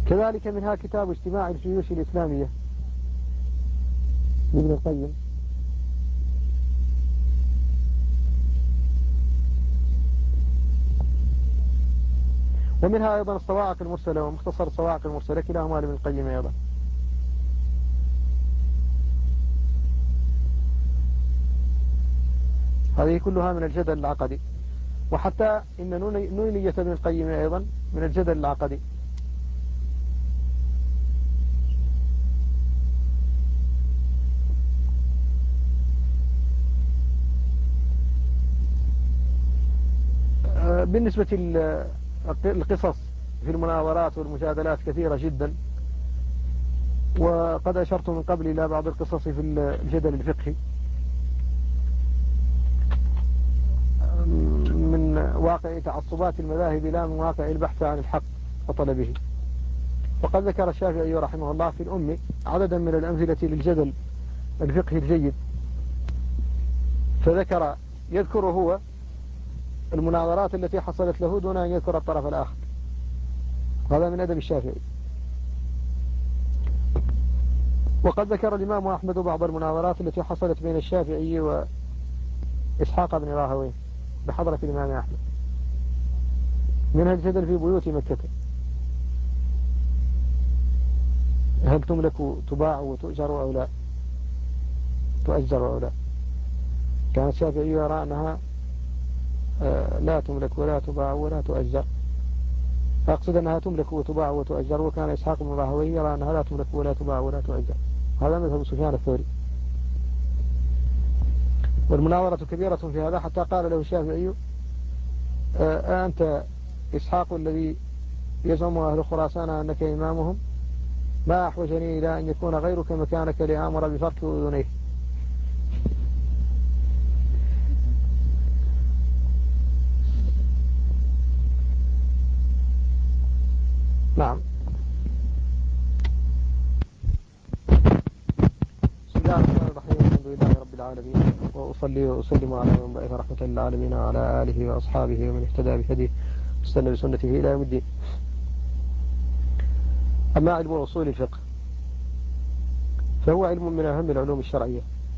كذلك منها كتاب اجتماع الجيوش الإسلامية لابن القيم، ومنها أيضا الصواعق المرسلة ومختصر الصواعق المرسلة، كلاهما لابن القيم أيضا. هذه كلها من الجدل العقدي. وحتى إن نونية ابن القيم أيضا من الجدل العقدي. بالنسبة للقصص في المناظرات والمجادلات كثيرة جدا، وقد أشرت من قبل إلى بعض القصص في الجدل الفقهي من واقع تعصبات المذاهب لا من واقع البحث عن الحق وطلبه. وقد ذكر الشافعي رحمه الله في الأم عددا من الأمثلة للجدل الفقهي الجيد، يذكر هو المناظرات التي حصلت له دون أن يذكر الطرف الآخر. هذا من أدب الشافعي. وقد ذكر الإمام أحمد بعض المناظرات التي حصلت بين الشافعي وإسحاق بن راهويه بحضرة الإمام أحمد، منها الجدل في بيوت مكة، هل تملك تباع وتؤجر أو لا، تؤجر أو لا. كان الشافعي يرى أنها لا تملك ولا تباع ولا تؤجر، فأقصد أنها تملك وتباع وتؤجر، وكان إسحاق بن راهويه يرى أنها لا تملك ولا تباع ولا تؤجر. هذا مذهب سفيان الثوري. والمناظرة كبيرة في هذا، حتى قال له الشافعي أنت إسحاق الذي يزعم أهل خراسان أنك إمامهم، ما أحوجني إلى أن يكون غيرك مكانك لآمر بفرك أذنيه. نعم. بسم الله الرحمن الرحيم، الحمد لله رب العالمين، وأصلي وأسلم على من بعث رحمة للعالمين وعلى آله وأصحابه ومن اهتدى بهديه واستنى بسنته إلى يوم الدين. أما علم أصول الفقه فهو علم من أهم العلوم الشرعية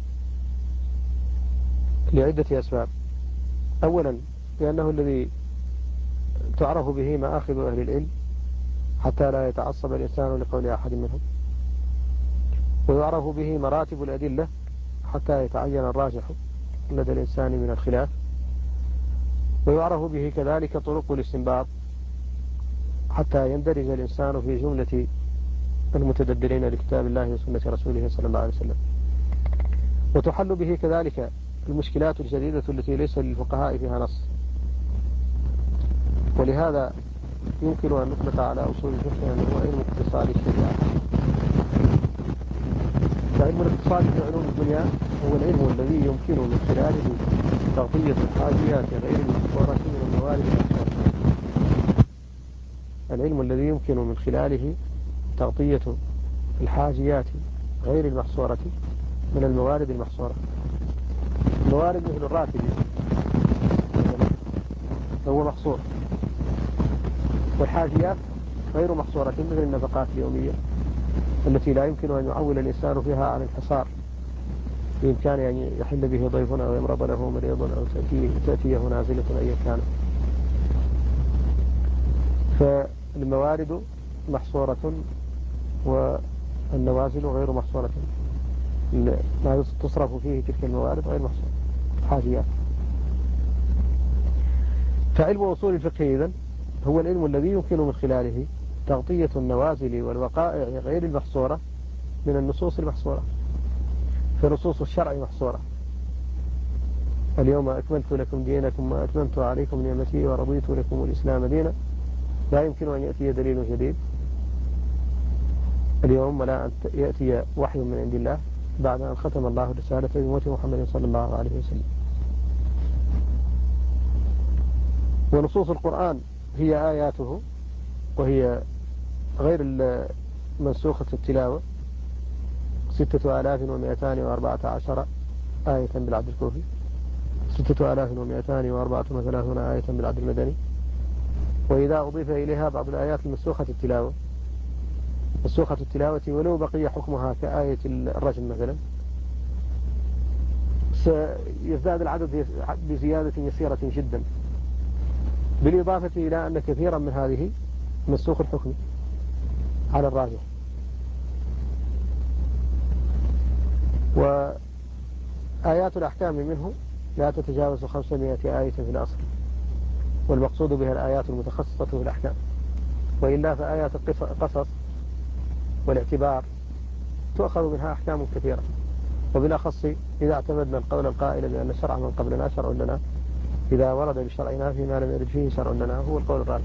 لعدة أسباب. أولا لأنه الذي تعرف به مآخذ أهل العلم حتى لا يتعصب الإنسان لقول أحد منهم، ويعرف به مراتب الأدلة حتى يتعين الراجح لدى الإنسان من الخلاف، ويعرف به كذلك طرق الاستنباط حتى يندرج الإنسان في جملة المتدبرين لكتاب الله وسنة رسوله صلى الله عليه وسلم. وتحل به كذلك المشكلات الجديدة التي ليس للفقهاء فيها نص. ولهذا يمكن أن نطلق على أصول الفقه أنه علم اقتصاد الشريعة. فعلم الاقتصاد في علوم الدنيا هو العلم الذي يمكن من خلاله تغطية الحاجيات غير المحصورة من الموارد المحصورة. العلم الذي يمكن من خلاله تغطية الحاجيات غير المحصورة من الموارد المحصورة. الموارد مثل الراتب هو محصور، والحاجيات غير محصورة مثل النفقات اليومية التي لا يمكن أن يعول الإنسان فيها على الحصار، بإمكان أن يحل به ضيف أو يمرض له مريض أو تأتيه نازلة أي كان. فالموارد محصورة والنوازل غير محصورة، ما تصرف فيه تلك الموارد غير محصورة، حاجيات. فعلم أصول الفقه إذن هو العلم الذي يمكن من خلاله تغطية النوازل والوقائع غير المحصورة من النصوص المحصورة. فنصوص الشرع محصورة: اليوم أكملت لكم دينكم وأتممت عليكم نعمتي ورضيت لكم الإسلام دينا. لا يمكن أن يأتي دليل جديد اليوم ولا أن يأتي وحي من عند الله بعد أن ختم الله رسالة بموت محمد صلى الله عليه وسلم. ونصوص القرآن هي آياته، وهي غير منسوخة التلاوة 6214 آية بالعدد الكوفي، 6234 آية بالعدد المدني. وإذا أضيف إليها بعض الآيات المنسوخة التلاوة منسوخة التلاوة ولو بقي حكمها كآية الرجم مثلا سيزداد العدد بزيادة يسيرة جدا، بالإضافة إلى أن كثيرا من هذه منسوخ الحكم على الراجح. وآيات الأحكام منه لا تتجاوز 500 آية في الأصل، والمقصود بها الآيات المتخصصة في الأحكام، وإلا فآيات القصص والاعتبار تؤخذ منها أحكام كثيرة، وبالأخص إذا اعتمدنا القول القائل بأن شرع من قبلنا شرع لنا، إذا ورد بشرعنا فيما لم يرد فيه شرع لنا، هو القول الراجح.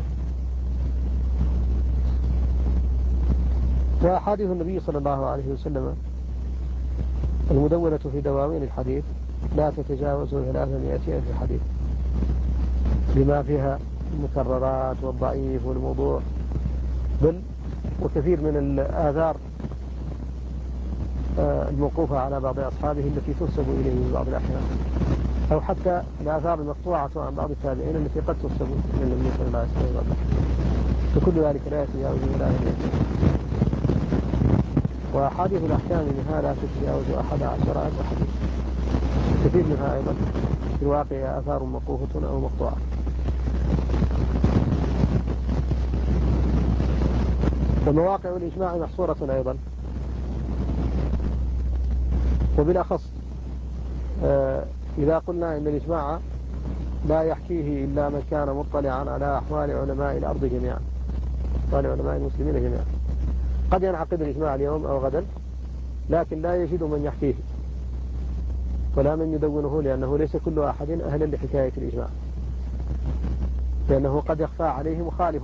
وأحاديث النبي صلى الله عليه وسلم المدونة في دواوين الحديث لا تتجاوز 300 ألف حديث، بما فيها المكررات والضعيف والموضوع، بل وكثير من الآثار الموقوفة على بعض أصحابه التي تنسب إليه في بعض الأحيان، أو حتى الآثار المقطوعة عن بعض التابعين التي قد تنسب إلى النبي صلى الله عليه وسلم، فكل ذلك لا يتجاوز ولا يتجاوز. وأحاديث الأحكام منها لا تتجاوز 11,000 حديث، كثير منها أيضا في الواقع آثار موقوفة أو مقطوعة. ومواقع الإجماع محصورة أيضا، وبالأخص إذا قلنا إن الإجماع لا يحكيه إلا من كان مطلعا على أحوال علماء الأرض جميعا، أحوال علماء المسلمين جميعا. قد ينعقد الإجماع اليوم أو غدا، لكن لا يجد من يحكيه ولا من يدونه، لأنه ليس كل أحد أهلا لحكاية الإجماع، لأنه قد يخفى عليه مخالف.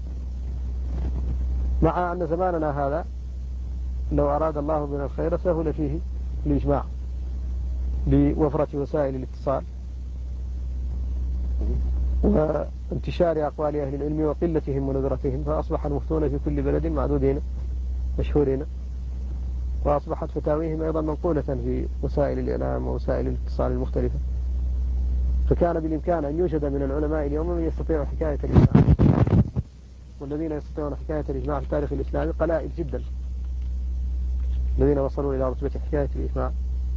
مع أن زماننا هذا لو أراد الله بنا الخير سهل فيه الإجماع لوفرة وسائل الاتصال وانتشار أقوال أهل العلم وقلتهم وندرتهم، فأصبح المفتون في كل بلد معدودين مشهورين، وأصبحت فتاويهم أيضا منقولة في وسائل الإعلام ووسائل الاتصال المختلفة. فكان بالإمكان أن يوجد من العلماء اليوم من يستطيع حكاية الإجماع، والذين يستطيعون حكاية الإجماع في التاريخ الإسلامي قلائل جدا، الذين وصلوا إلى رتبة حكاية الإجماع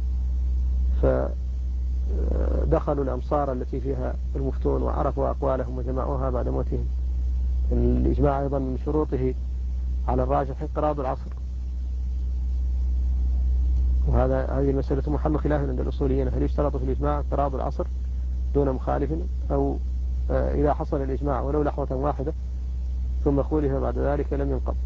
فدخلوا الأمصار التي فيها المفتون وعرفوا أقوالهم وجمعوها بعد موتهم. الإجماع أيضا من شروطه على الراجح انقراض العصر، هذه المسألة محل خلاف عند الأصوليين، هل يشترط في الإجماع انقراض العصر دون مخالف، أو إذا حصل الإجماع ولو لحظة واحدة ثم خولف بعد ذلك لم ينقض،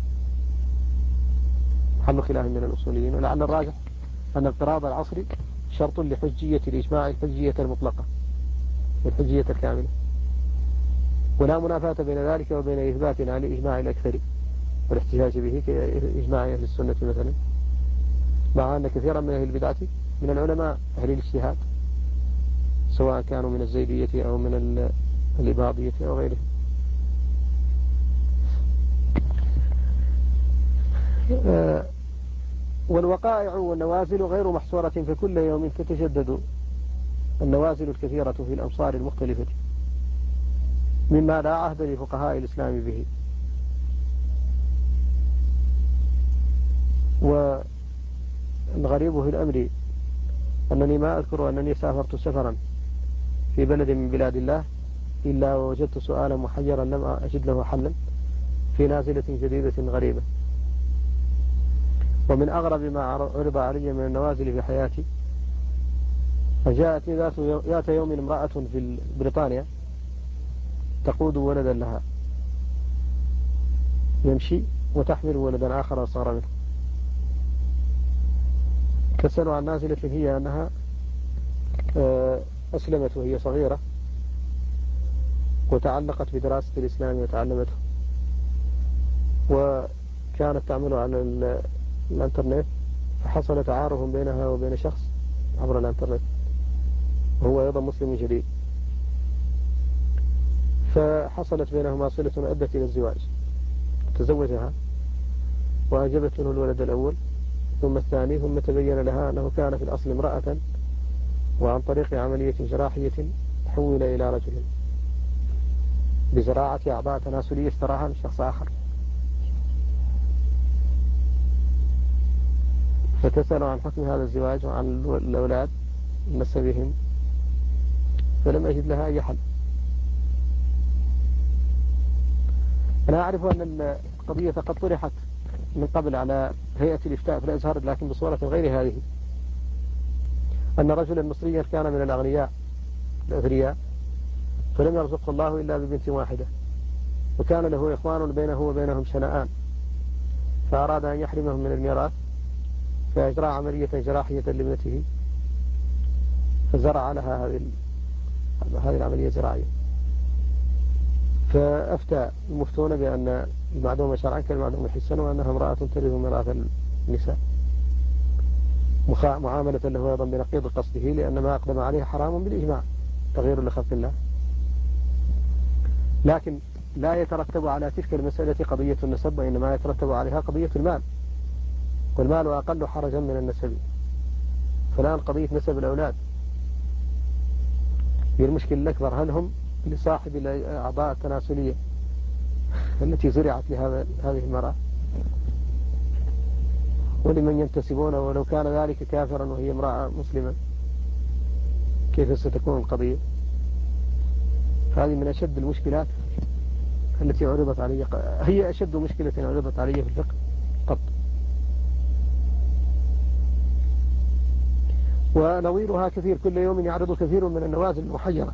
محل خلاف من الأصوليين. ولعل الراجح أن انقراض العصر شرط لحجية الإجماع، الحجية المطلقة والحجية الكاملة، ولا منافاة بين ذلك وبين إثباتنا لإجماع الأكثر والاحتجاج به كإجماع أهل السنة مثلا، مع أن كثيرا من أهل البدعة من العلماء أهل الاجتهاد، سواء كانوا من الزيدية أو من الإباضية أو غيره. والوقائع والنوازل غير محصورة، فكل يوم تتجدد النوازل الكثيرة في الأمصار المختلفة، مما لا عهد لفقهاء الإسلام به. والغريب في الأمر أنني ما أذكر أنني سافرت سفرا في بلد من بلاد الله إلا ووجدت سؤالا محيرا لم أجد له حلا في نازلة جديدة غريبة. ومن أغرب ما عرض علي من النوازل في حياتي، فجاءت ذات يوم امرأة في بريطانيا تقود ولدا لها يمشي وتحمل ولدا آخر أصغر منه، تسأل عن نازلة هي أنها أسلمت وهي صغيرة وتعلقت بدراسة الإسلام وتعلمته، وكانت تعمل على الانترنت، فحصل تعارف بينها وبين شخص عبر الانترنت وهو أيضا مسلم جديد، فحصلت بينهما صلة أدت إلى الزواج، تزوجها وأنجبت منه الولد الأول ثم الثاني، ثم تبين لها أنه كان في الأصل امرأة، وعن طريق عملية جراحية حول إلى رجل بزراعة أعضاء تناسلية اشتراها من شخص آخر. فتسأل عن حكم هذا الزواج وعن الأولاد نسبهم، فلم أجد لها أي حل. أنا أعرف أن القضية قد طرحت من قبل على هيئة الإفتاء في الأزهر، لكن بصورة غير هذه، أن رجلا مصريا كان من الأغنياء الأثرياء، فلم يرزقه الله إلا ببنت واحدة، وكان له إخوان بينه وبينهم شنآن، فأراد أن يحرمهم من الميراث، فأجرى عملية جراحية لابنته، فزرع لها هذه العملية الزراعية. فأفتى المفتون بأن المعدومة شرعا كالمعدومة حسا، وأنها امرأة ترث ميراث النساء، معاملة له أيضا بنقيض قصده، لأن ما أقدم عليه حرام بالإجماع تغيير لخلق الله. لكن لا يترتب على تلك المسألة قضية النسب، وإنما يترتب عليها قضية المال، والمال أقل حرجا من النسب. فالآن قضية نسب الأولاد هي المشكلة الأكبر. هل هم لصاحب الأعضاء التناسلية التي زرعت لهذه المرأة، ولمن ينتسبون، ولو كان ذلك كافرا وهي امرأة مسلمة كيف ستكون القضية؟ هذه من أشد المشكلات التي عرضت علي، هي أشد مشكلة عرضت علي في الفقه قط. ونظيرها كثير، كل يوم يعرض كثير من النوازل المحيرة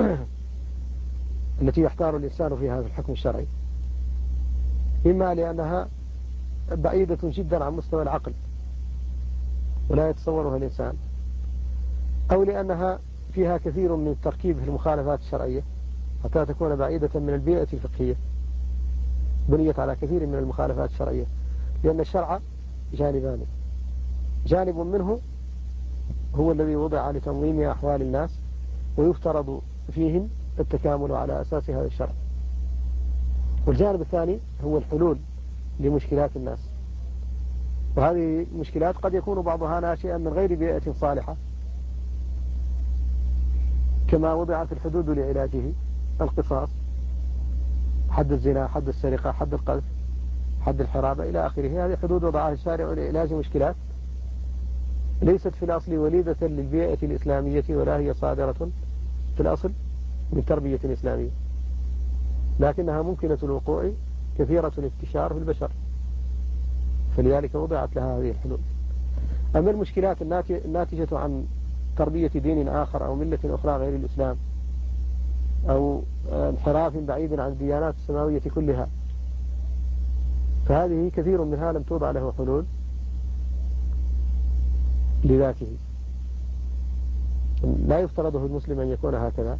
التي يحتار الإنسان في هذا الحكم الشرعي، إما لأنها بعيدة جدا عن مستوى العقل ولا يتصورها الإنسان، أو لأنها فيها كثير من التركيب في المخالفات الشرعية حتى تكون بعيدة من البيئة الفقهية، بنيت على كثير من المخالفات الشرعية. لأن الشرع جانبان، جانب منه هو الذي وضع لتنظيم أحوال الناس، ويفترض فيهم التكامل على أساس هذا الشرع، والجانب الثاني هو الحلول لمشكلات الناس. وهذه المشكلات قد يكون بعضها ناشئا من غير بيئة صالحة، كما وضعت الحدود لعلاجه، القصاص، حد الزنا، حد السرقة، حد القذف، حد الحرابة إلى آخره. هذه حدود وضعها الشارع لعلاج مشكلات ليست في الأصل وليدة للبيئة الإسلامية، ولا هي صادرة في الأصل من تربية إسلامية، لكنها ممكنة الوقوع، كثيرة الانتشار في البشر، فلذلك وضعت لها هذه الحلول. أما المشكلات الناتجة عن تربية دين آخر أو ملة أخرى غير الإسلام، أو انحراف بعيد عن الديانات السماوية كلها، فهذه كثير منها لم توضع له حلول لذاته. لا يفترضه المسلم أن يكون هكذا،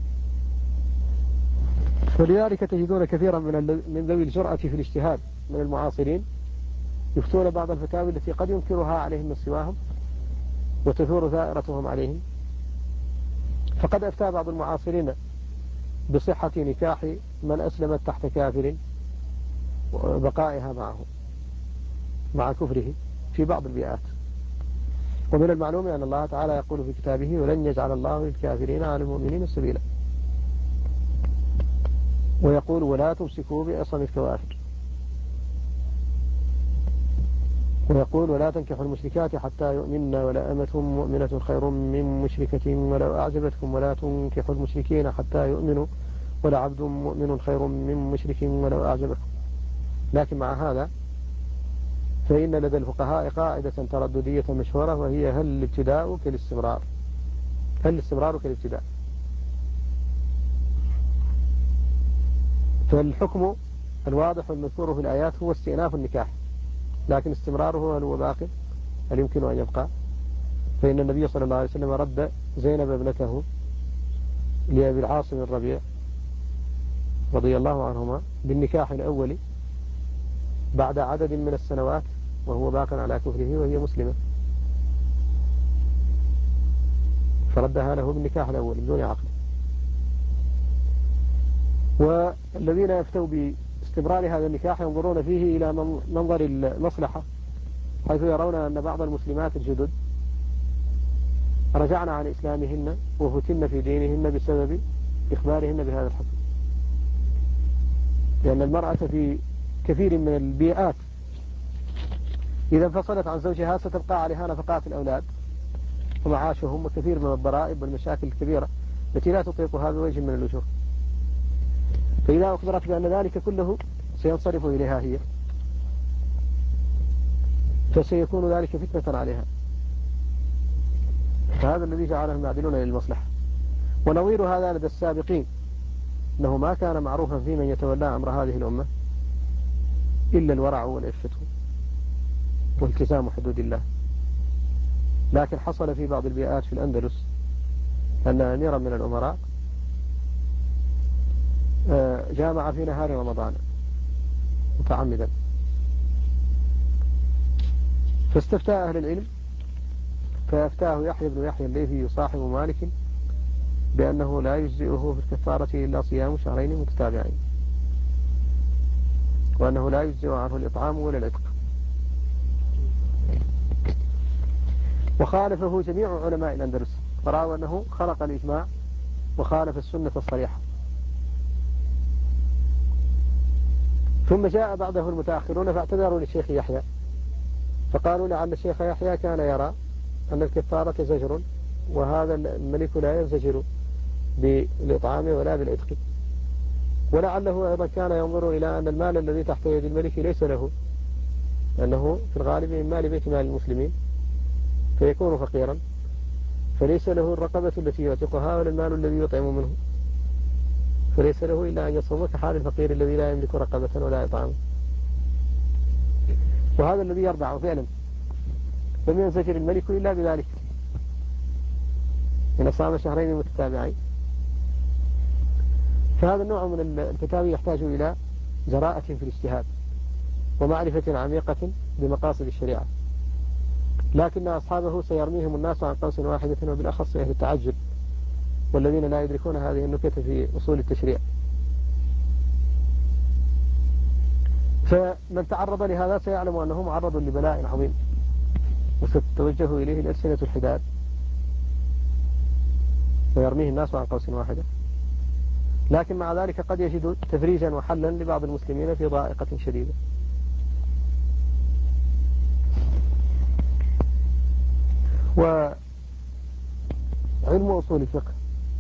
ولذلك تجدون كثيرا من ذوي الجرأة في الاجتهاد من المعاصرين يفتون بعض الفتاوى التي قد ينكرها عليهم من سواهم وتثور ثائرتهم عليهم. فقد أفتى بعض المعاصرين بصحة نكاح من أسلمت تحت كافر وبقائها معه مع كفره في بعض البيئات. ومن المعلوم أن الله تعالى يقول في كتابه: ولن يجعل الله للكافرين على المؤمنين سبيلا، ويقول: ولا تمسكوا بعصم الكوافر، ويقول: ولا تنكحوا المشركات حتى يؤمنن، ولا أمة مؤمنة خير من مشركة ولو أعجبتكم، ولا تنكحوا المشركين حتى يؤمنوا، ولا عبد مؤمن خير من مشرك ولو أعجبكم. لكن مع هذا فإن لدى الفقهاء قاعدة ترددية مشهورة، وهي: هل الابتداء كالاستمرار؟ هل الاستمرار كالابتداء؟ فالحكم الواضح والمذكور في الآيات هو استئناف النكاح، لكن استمراره هل هو باق؟ هل يمكن أن يبقى؟ فإن النبي صلى الله عليه وسلم رد زينب ابنته لأبي العاص بن الربيع رضي الله عنهما بالنكاح الأول بعد عدد من السنوات وهو باق على كفره وهي مسلمة، فردها له بالنكاح الأول بدون عقد. والذين يفتوا باستمرار هذا النكاح ينظرون فيه إلى منظر المصلحة، حيث يرون أن بعض المسلمات الجدد رجعن عن إسلامهن وفتن في دينهن بسبب إخبارهن بهذا الحكم، لأن المرأة في كثير من البيئات إذا انفصلت عن زوجها ستبقى عليها نفقات الأولاد ومعاشهم وكثير من الضرائب والمشاكل الكبيرة التي لا تطيقها بوجه من الوجوه. فإذا أخبرت بأن ذلك كله سينصرف إليها هي فسيكون ذلك فتنة عليها. فهذا الذي جعلهم يعدلون للمصلحة. ونظير هذا لدى السابقين أنه ما كان معروفا في من يتولى أمر هذه الأمة إلا الورع والعفة والتزام حدود الله. لكن حصل في بعض البيئات في الأندلس أن أميرا من الأمراء جامع في نهار رمضان متعمدا، فاستفتى أهل العلم فأفتاه يحيى بن يحيى الليثي صاحب مالك بأنه لا يجزئه في الكفارة إلا صيام شهرين متتابعين، وأنه لا يجزئ عنه الإطعام ولا العتق. وخالفه جميع علماء الأندلس فرأوا أنه خلق الإجماع وخالف السنة الصريحة. ثم جاء بعده المتأخرون فاعتذروا للشيخ يحيى فقالوا لعل الشيخ يحيى كان يرى أن الكفارة زجر، وهذا الملك لا ينزجر بالإطعام ولا بالعتق، ولعله أيضا كان ينظر إلى أن المال الذي تحت يد الملك ليس له، لأنه في الغالب من مال بيت مال المسلمين فيكون فقيرا، فليس له الرقبة التي يعتقها ولا المال الذي يطعم منه، فليس له إلا أن يصوم كحال الفقير الذي لا يملك رقبة ولا إطعام. وهذا الذي يرضعه فعلا، لم ينزجر الملك إلا بذلك، إن صام شهرين متتابعين. فهذا النوع من الفتاوي يحتاج إلى جراءة في الاجتهاد ومعرفة عميقة بمقاصد الشريعة، لكن أصحابه سيرميهم الناس عن قوس واحدة، وبالأخص أهل التعجل والذين لا يدركون هذه النكت في أصول التشريع. فمن تعرض لهذا سيعلم أنه معرض لبلاء عظيم وستتوجه إليه الألسنة الحداد ويرميه الناس عن قوس واحدة، لكن مع ذلك قد يجد تفريجا وحلا لبعض المسلمين في ضائقة شديدة. وعلم أصول الفقه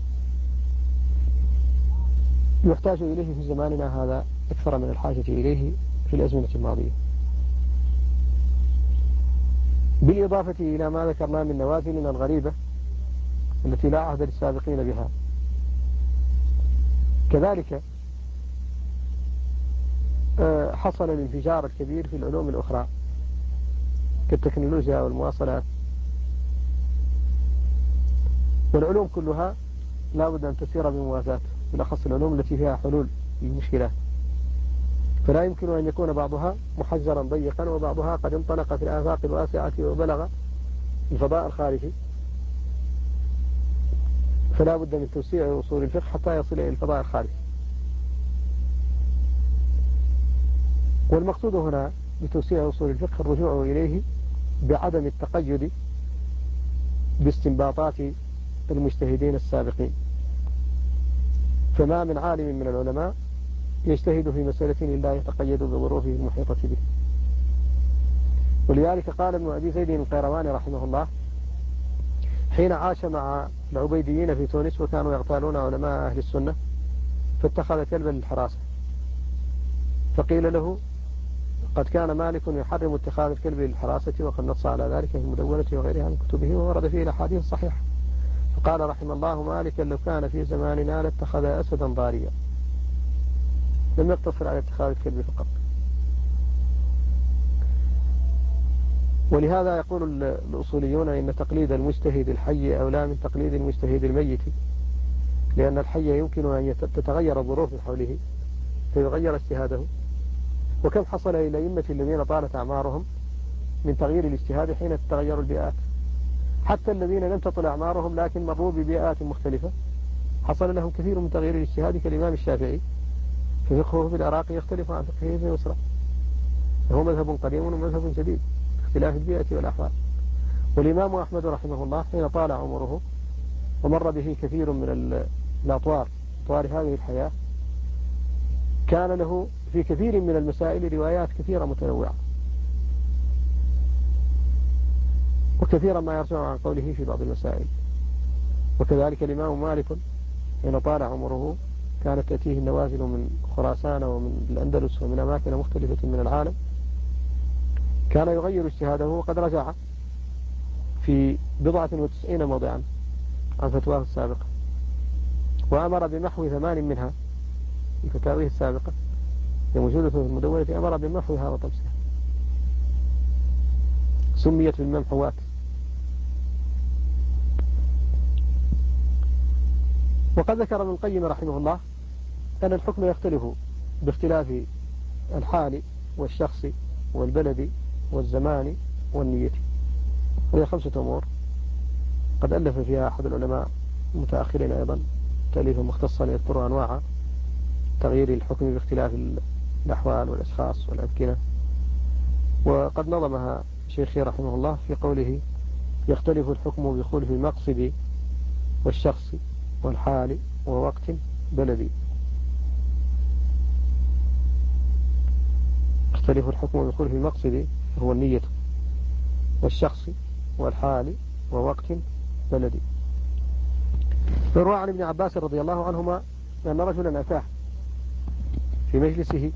يحتاج إليه في زماننا هذا أكثر من الحاجة إليه في الأزمنة الماضية، بالإضافة إلى ما ذكرنا من نوازلنا الغريبة التي لا عهد للسابقين بها. كذلك حصل الانفجار الكبير في العلوم الأخرى كالتكنولوجيا والمواصلات، والعلوم كلها لا بد أن تسير بموازاة، بالأخص العلوم التي فيها حلول للمشكلات، فلا يمكن أن يكون بعضها محجرا ضيقا وبعضها قد انطلق في الآفاق الواسعة وبلغ الفضاء الخارجي، فلا بد من توسيع أصول الفقه حتى يصل إلى الفضاء الخارجي. والمقصود هنا بتوسيع أصول الفقه الرجوع إليه بعدم التقيد باستنباطات المجتهدين السابقين، فما من عالم من العلماء يجتهد في مسألة إلا يتقيد بظروفه المحيطة به. ولذلك قال ابن أبي زيد القيرواني رحمه الله حين عاش مع العبيديين في تونس وكانوا يغتالون علماء أهل السنة فاتخذ كلبا للحراسة، فقيل له قد كان مالك يحرم اتخاذ الكلب للحراسة وقد نص على ذلك في المدونة وغيرها من كتبه وورد فيه الأحاديث الصحيحة، فقال رحم الله مالكا لو كان في زماننا لاتخذ أسدا ضاريا، لم يقتصر على اتخاذ الكلب فقط. ولهذا يقول الأصوليون إن تقليد المجتهد الحي أولى من تقليد المجتهد الميت، لأن الحي يمكن أن تتغير الظروف من حوله فيغير اجتهاده، وكم حصل للأئمة الذين طالت أعمارهم من تغيير الاجتهاد حين تتغير البيئات، حتى الذين لم تطل أعمارهم لكن مروا ببيئات مختلفة حصل لهم كثير من تغيير الاجتهاد كالإمام الشافعي، ففقهه في العراق يختلف عن فقهه في مصر، وهو مذهب قديم ومذهب جديد اختلاف البيئة والأحوال. والإمام أحمد رحمه الله حين طال عمره ومر به كثير من الأطوار أطوار هذه الحياة كان له في كثير من المسائل روايات كثيرة متنوعة، وكثيرا ما يرجع عن قوله في بعض المسائل. وكذلك الإمام مالك حين طال عمره كانت تأتيه النوازل من خراسان ومن الأندلس ومن أماكن مختلفة من العالم، كان يغير اجتهاده وقد رجع في 97 موضعا عن فتواه السابقة، وأمر بمحو 8 منها في فتاويه السابقة موجودة في المدونة، أمر بمحوها وطمسها، سميت بالممحوات. وقد ذكر ابن القيم رحمه الله أن الحكم يختلف باختلاف الحال والشخص والبلد والزمان والنية، وهي 5 أمور قد ألف فيها أحد العلماء المتأخرين أيضا تأليفا مختصا يذكر أنواع تغيير الحكم باختلاف الأحوال والأشخاص والأمكنة. وقد نظمها شيخي رحمه الله في قوله: يختلف الحكم بخلف المقصد والشخص والحال ووقت بلدي. يختلف الحكم بخلف المقصد هو النية والشخص والحال ووقت بلدي. فروى عن ابن عباس رضي الله عنهما أن رجلا أتاه في مجلسه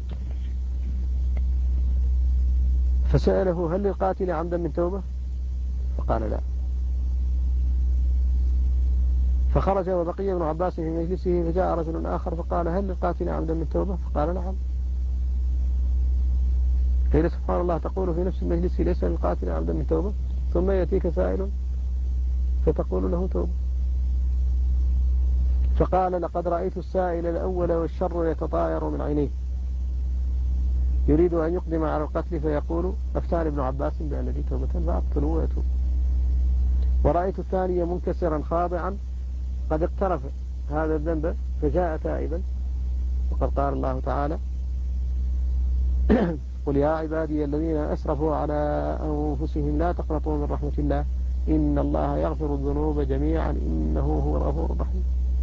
فسأله: هل للقاتل عمدا من توبة؟ فقال: لا. فخرج وبقي ابن عباس في مجلسه، فجاء رجل آخر فقال: هل للقاتل عمدا من توبة؟ فقال: نعم. قيل: سبحان الله، تقول في نفس المجلس ليس للقاتل عمدا من توبة، ثم يأتيك سائل فتقول له توبة. فقال: لقد رأيت السائل الأول والشر يتطاير من عينيه، يريد أن يقدم على القتل فيقول: أفتاني ابن عباس بأن لي توبة فأقتل ويتوب. ورأيت الثاني منكسرا خاضعا قد اقترف هذا الذنب فجاء تائبا، وقد قال الله تعالى: قل يا عبادي الذين أسرفوا على أنفسهم لا تقنطوا من رحمة الله إن الله يغفر الذنوب جميعا إنه هو الغفور الرحيم.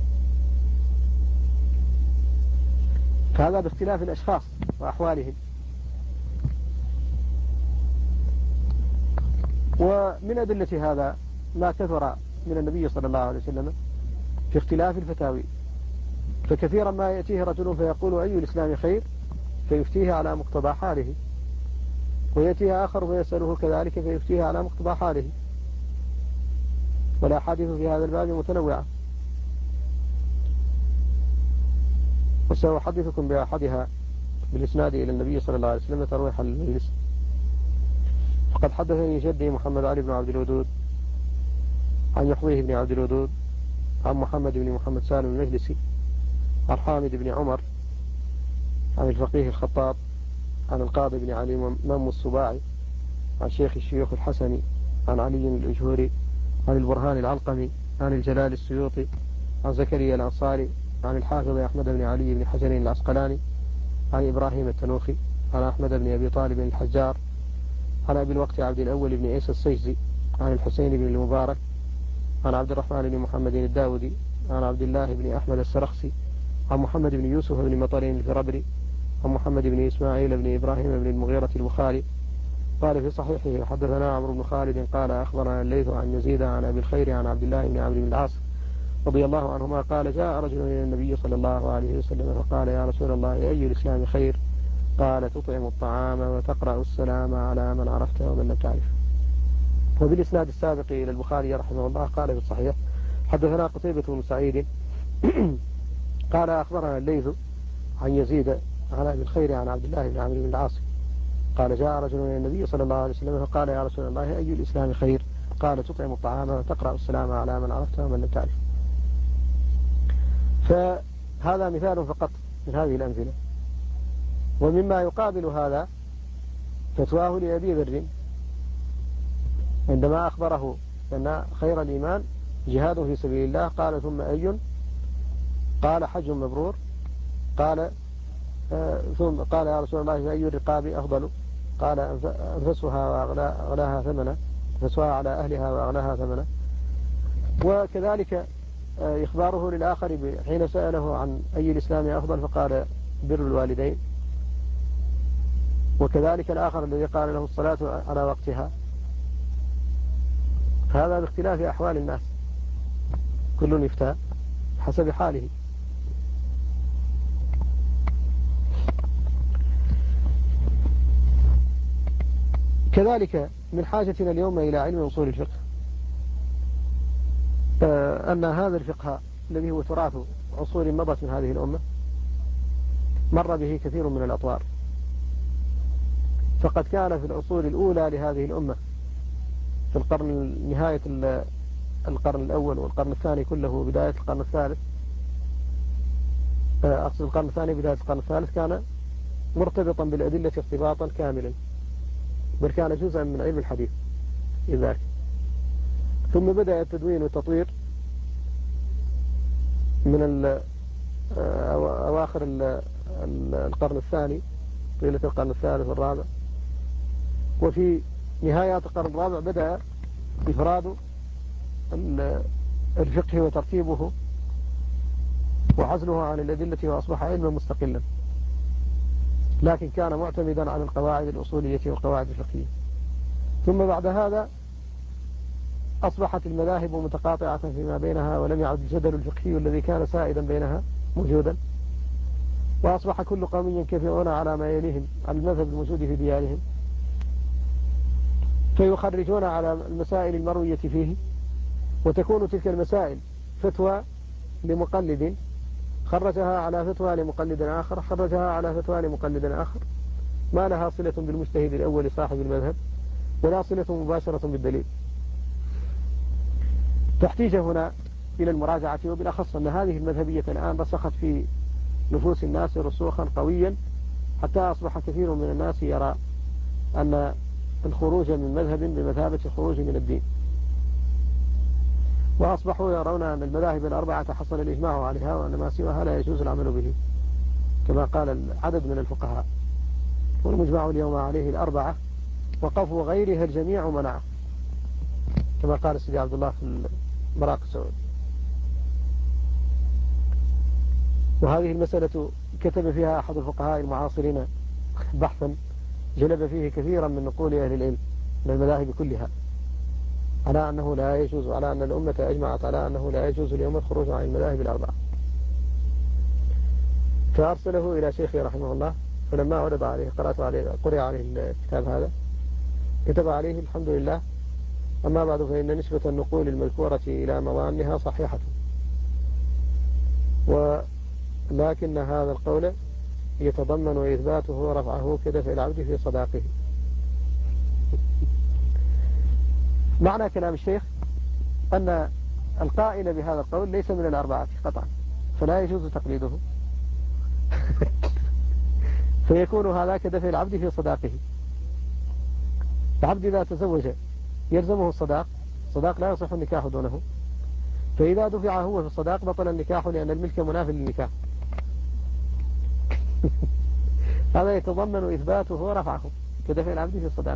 فهذا باختلاف الأشخاص وأحوالهم. ومن أدلة هذا ما كثر من النبي صلى الله عليه وسلم في اختلاف الفتاوي، فكثيرا ما يأتيه رجل فيقول: أي الإسلام خير؟ فيفتيه على مقتضى حاله، ويأتيه آخر فيسأله كذلك فيفتيه على مقتضى حاله. والأحاديث في هذا الباب متنوعة، وسأحدثكم بأحدها بالإسناد إلى النبي صلى الله عليه وسلم ترويح المجلس. فقد حدثني جدي محمد علي بن عبد الودود عن يحويه بن عبد الودود عن محمد بن محمد سالم المجلسي عن حامد بن عمر عن الفقيه الخطاب عن القاضي بن علي مم السباعي عن شيخ الشيوخ الحسني عن علي الأجهوري عن البرهان العلقمي عن الجلال السيوطي عن زكريا الأنصاري عن الحافظ أحمد بن علي بن حجر العسقلاني عن إبراهيم التنوخي عن أحمد بن أبي طالب الحجار عن أبي الوقت عبد الأول بن عيسى السيجزي عن الحسين بن المبارك عن عبد الرحمن بن محمد الداودي عن عبد الله بن أحمد السرخسي عن محمد بن يوسف بن مطر الفربري عن محمد بن إسماعيل بن إبراهيم بن المغيرة البخاري قال في صحيحه: حدثنا عمرو بن خالد قال أخبرنا الليث عن يزيد عن أبي الخير عن عبد الله بن عمرو بن العاص رضي الله عنهما قال: جاء رجل إلى النبي صلى الله عليه وسلم فقال: يا رسول الله، أي الإسلام خير؟ قال: تطعم الطعام وتقرأ السلام على من عرفت ومن لم تعرف. وبالإسناد السابق إلى البخاري رحمه الله قال في الصحيح: حدثنا قتيبة بن سعيد قال أخبرنا الليث عن يزيد عن أبي الخير عن عبد الله بن عمرو بن العاص قال: جاء رجل إلى النبي صلى الله عليه وسلم فقال: يا رسول الله، أي الإسلام خير؟ قال: تطعم الطعام وتقرأ السلام على من عرفت ومن لم تعرف. فهذا مثال فقط من هذه الأمثلة. ومما يقابل هذا فتواه لأبي ذر عندما أخبره أن خير الإيمان جهاد في سبيل الله. قال: ثم أي؟ قال: حج مبرور. قال: ثم قال: يا رسول الله، أي الرقاب أفضل؟ قال: أنفسها وأغلاها ثمنا، أنفسها على أهلها وأغلاها ثمنا. وكذلك إخباره للآخر حين سأله عن أي الإسلام أفضل فقال: بر الوالدين. وكذلك الآخر الذي قال له: الصلاة على وقتها. هذا باختلاف أحوال الناس، كل يفتى حسب حاله. كذلك من حاجتنا اليوم إلى علم أصول الفقه أن هذا الفقه الذي هو تراث عصور مضت من هذه الأمة مر به كثير من الأطوار. فقد كان في العصور الأولى لهذه الأمة في نهاية القرن الأول والقرن الثاني كله وبداية القرن الثالث، أقصد القرن الثاني بداية القرن الثالث، كان مرتبطا بالأدلة ارتباطا كاملا، بل كان جزءا من علم الحديث إذاك. ثم بدأ التدوين والتطوير من أواخر القرن الثاني طيلة القرن الثالث والرابع، وفي نهايات القرن الرابع بدأ إفراد الفقه وترتيبه وعزله عن الأدلة، وأصبح علما مستقلا، لكن كان معتمدا على القواعد الأصولية والقواعد الفقهية. ثم بعد هذا أصبحت المذاهب متقاطعة فيما بينها، ولم يعد الجدل الفقهي الذي كان سائدا بينها موجودا، وأصبح كل قوم ينكفئون على ما يليهم على المذهب الموجود في ديارهم، فيخرجون على المسائل المروية فيه، وتكون تلك المسائل فتوى لمقلد خرجها على فتوى لمقلد آخر خرجها على فتوى لمقلد آخر، ما لها صلة بالمجتهد الأول صاحب المذهب ولا صلة مباشرة بالدليل. تحتيج هنا إلى المراجعة، وبالأخص أن هذه المذهبية الآن رسخت في نفوس الناس رسوخا قويا، حتى أصبح كثير من الناس يرى أن الخروج من مذهب بمثابة الخروج من الدين، وأصبحوا يرون أن المذاهب الأربعة حصل الإجماع عليها، وأن ما سواها لا يجوز العمل به، كما قال عدد من الفقهاء، والمجمع اليوم عليه الأربعة، وقفوا غيرها الجميع منعه، كما قال سيدي عبد الله في المراق السعود. وهذه المسألة كتب فيها أحد الفقهاء المعاصرين بحثا جلب فيه كثيرا من نقول أهل العلم من المذاهب كلها على أنه لا يجوز، على أن الأمة أجمعت على أنه لا يجوز اليوم الخروج عن المذاهب الأربعة. فأرسله إلى شيخي رحمه الله، فلما عرض عليه قرأ عليه الكتاب هذا، كتب عليه: الحمد لله، أما بعد فإن نسبة النقول المذكورة إلى موانها صحيحة، ولكن هذا القول يتضمن إثباته ورفعه كدفع العبد في صداقه. معنى كلام الشيخ أن القائل بهذا القول ليس من الأربعة قطعا، فلا يجوز تقليده فيكون هذا كدفع العبد في صداقه. العبد إذا تزوج يلزمه الصداق لا يصح النكاح دونه، فإذا دفع هو في الصداق بطل النكاح، لأن الملك مناف للنكاح هذا يتضمن إثباته ورفعه كدفع العبد في الصداق.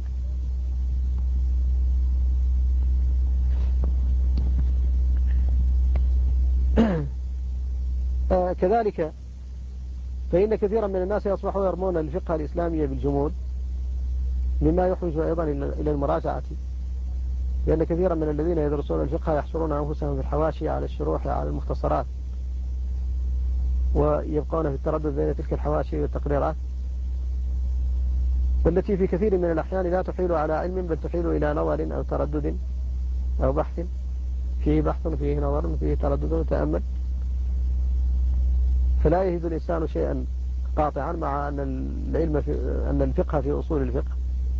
كذلك فإن كثيرا من الناس يصبحوا يرمون الفقه الإسلامي بالجمود، مما يحوج أيضا إلى المراجعة، لأن كثيرا من الذين يدرسون الفقه يحصرون أنفسهم في الحواشي على الشروح على المختصرات، ويبقون في التردد بين تلك الحواشي والتقريرات، والتي في كثير من الأحيان لا تحيل على علم، بل تحيل إلى نظر أو تردد أو بحث، فيه بحث فيه نظر فيه تردد وتأمل، فلا يجد الإنسان شيئا قاطعا، مع أن العلم أن الفقه في أصول الفقه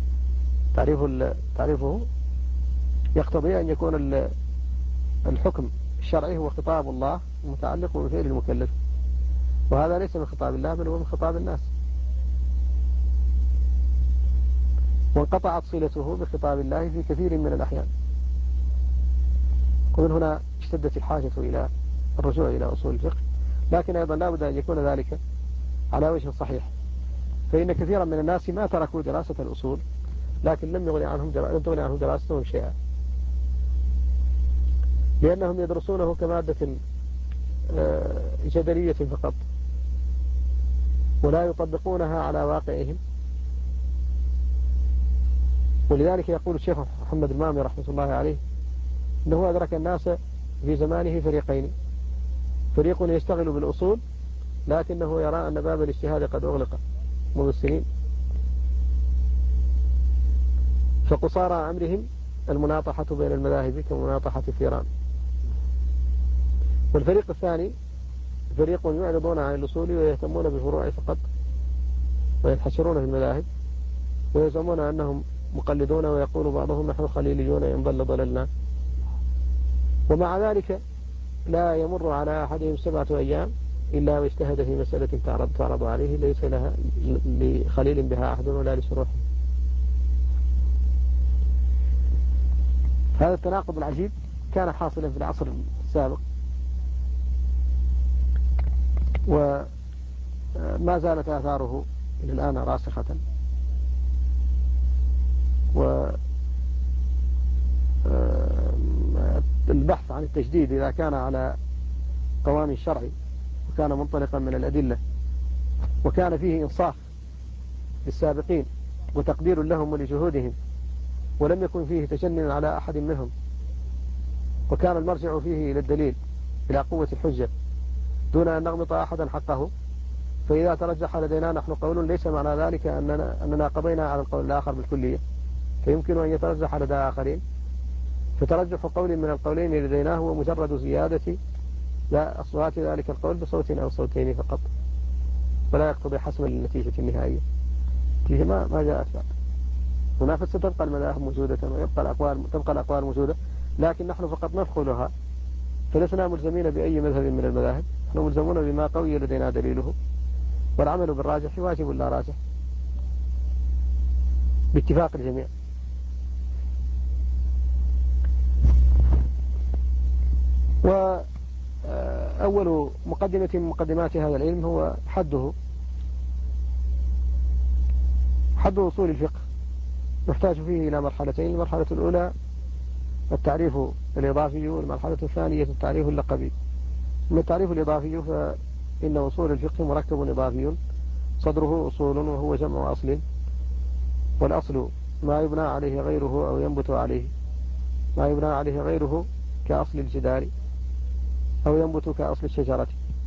تعريفه يقتضي أن يكون الحكم الشرعي هو خطاب الله متعلق بفعل المكلف، وهذا ليس من خطاب الله بل هو من خطاب الناس، وانقطعت صلته بخطاب الله في كثير من الأحيان. ومن هنا اشتدت الحاجة إلى الرجوع إلى أصول الفقه، لكن أيضا لا بد أن يكون ذلك على وجه صحيح، فإن كثيرا من الناس ما تركوا دراسة الأصول، لكن لم تغني عنهم دراستهم شيئا، لأنهم يدرسونه كمادة جدلية فقط، ولا يطبقونها على واقعهم. ولذلك يقول الشيخ محمد المامي رحمة الله عليه: أنه أدرك الناس في زمانه فريقين: فريق يشتغل بالأصول لكنه يرى أن باب الاجتهاد قد أغلق منذ السنين، فقصارى أمرهم المناطحة بين المذاهب كمناطحة الثيران. والفريق الثاني فريق يعرضون عن الأصول ويهتمون بالفروع فقط، وينحشرون في المذاهب ويزعمون أنهم مقلدون، ويقول بعضهم نحن خليليون إن ضل ضللنا. ومع ذلك لا يمر على أحدهم 7 أيام إلا واجتهد في مسألة تعرض عليه ليس لها لخليل بها عهد ولا لشروح. هذا التناقض العجيب كان حاصلا في العصر السابق، وما زالت آثاره إلى الآن راسخة. والبحث عن التجديد إذا كان على قوام شرعي وكان منطلقا من الأدلة وكان فيه إنصاف للسابقين وتقدير لهم ولجهودهم، ولم يكن فيه تجنن على أحد منهم، وكان المرجع فيه إلى الدليل إلى قوة الحجة دون أن نغمط أحدا حقه، فإذا ترجح لدينا نحن قول ليس معنى ذلك أننا قضينا على القول الآخر بالكلية، فيمكن أن يترجح لدى آخرين، فترجح قول من القولين لدينا هو مجرد زيادة لا أصوات ذلك القول بصوت أو صوتين فقط، ولا يقتضي حسم النتيجة النهائية. النتيجة ما جاءت بعد. هناك ستبقى المذاهب موجودة تبقى الأقوال موجودة، لكن نحن فقط نفقدها، فلسنا ملزمين بأي مذهب من المذاهب، نحن ملزمون بما قوي لدينا دليله، والعمل بالراجح واجب لا راجح باتفاق الجميع. وأول مقدمة من مقدمات هذا العلم هو حد أصول الفقه، نحتاج فيه إلى مرحلتين: المرحلة الأولى التعريف الإضافي، والمرحلة الثانية التعريف اللقبي. من التعريف الإضافي فإن أصول الفقه مركب إضافي صدره أصول وهو جمع أصل، والأصل ما يبنى عليه غيره أو ينبت عليه، ما يبنى عليه غيره كأصل الجدار أو ينبت كأصل الشجرة.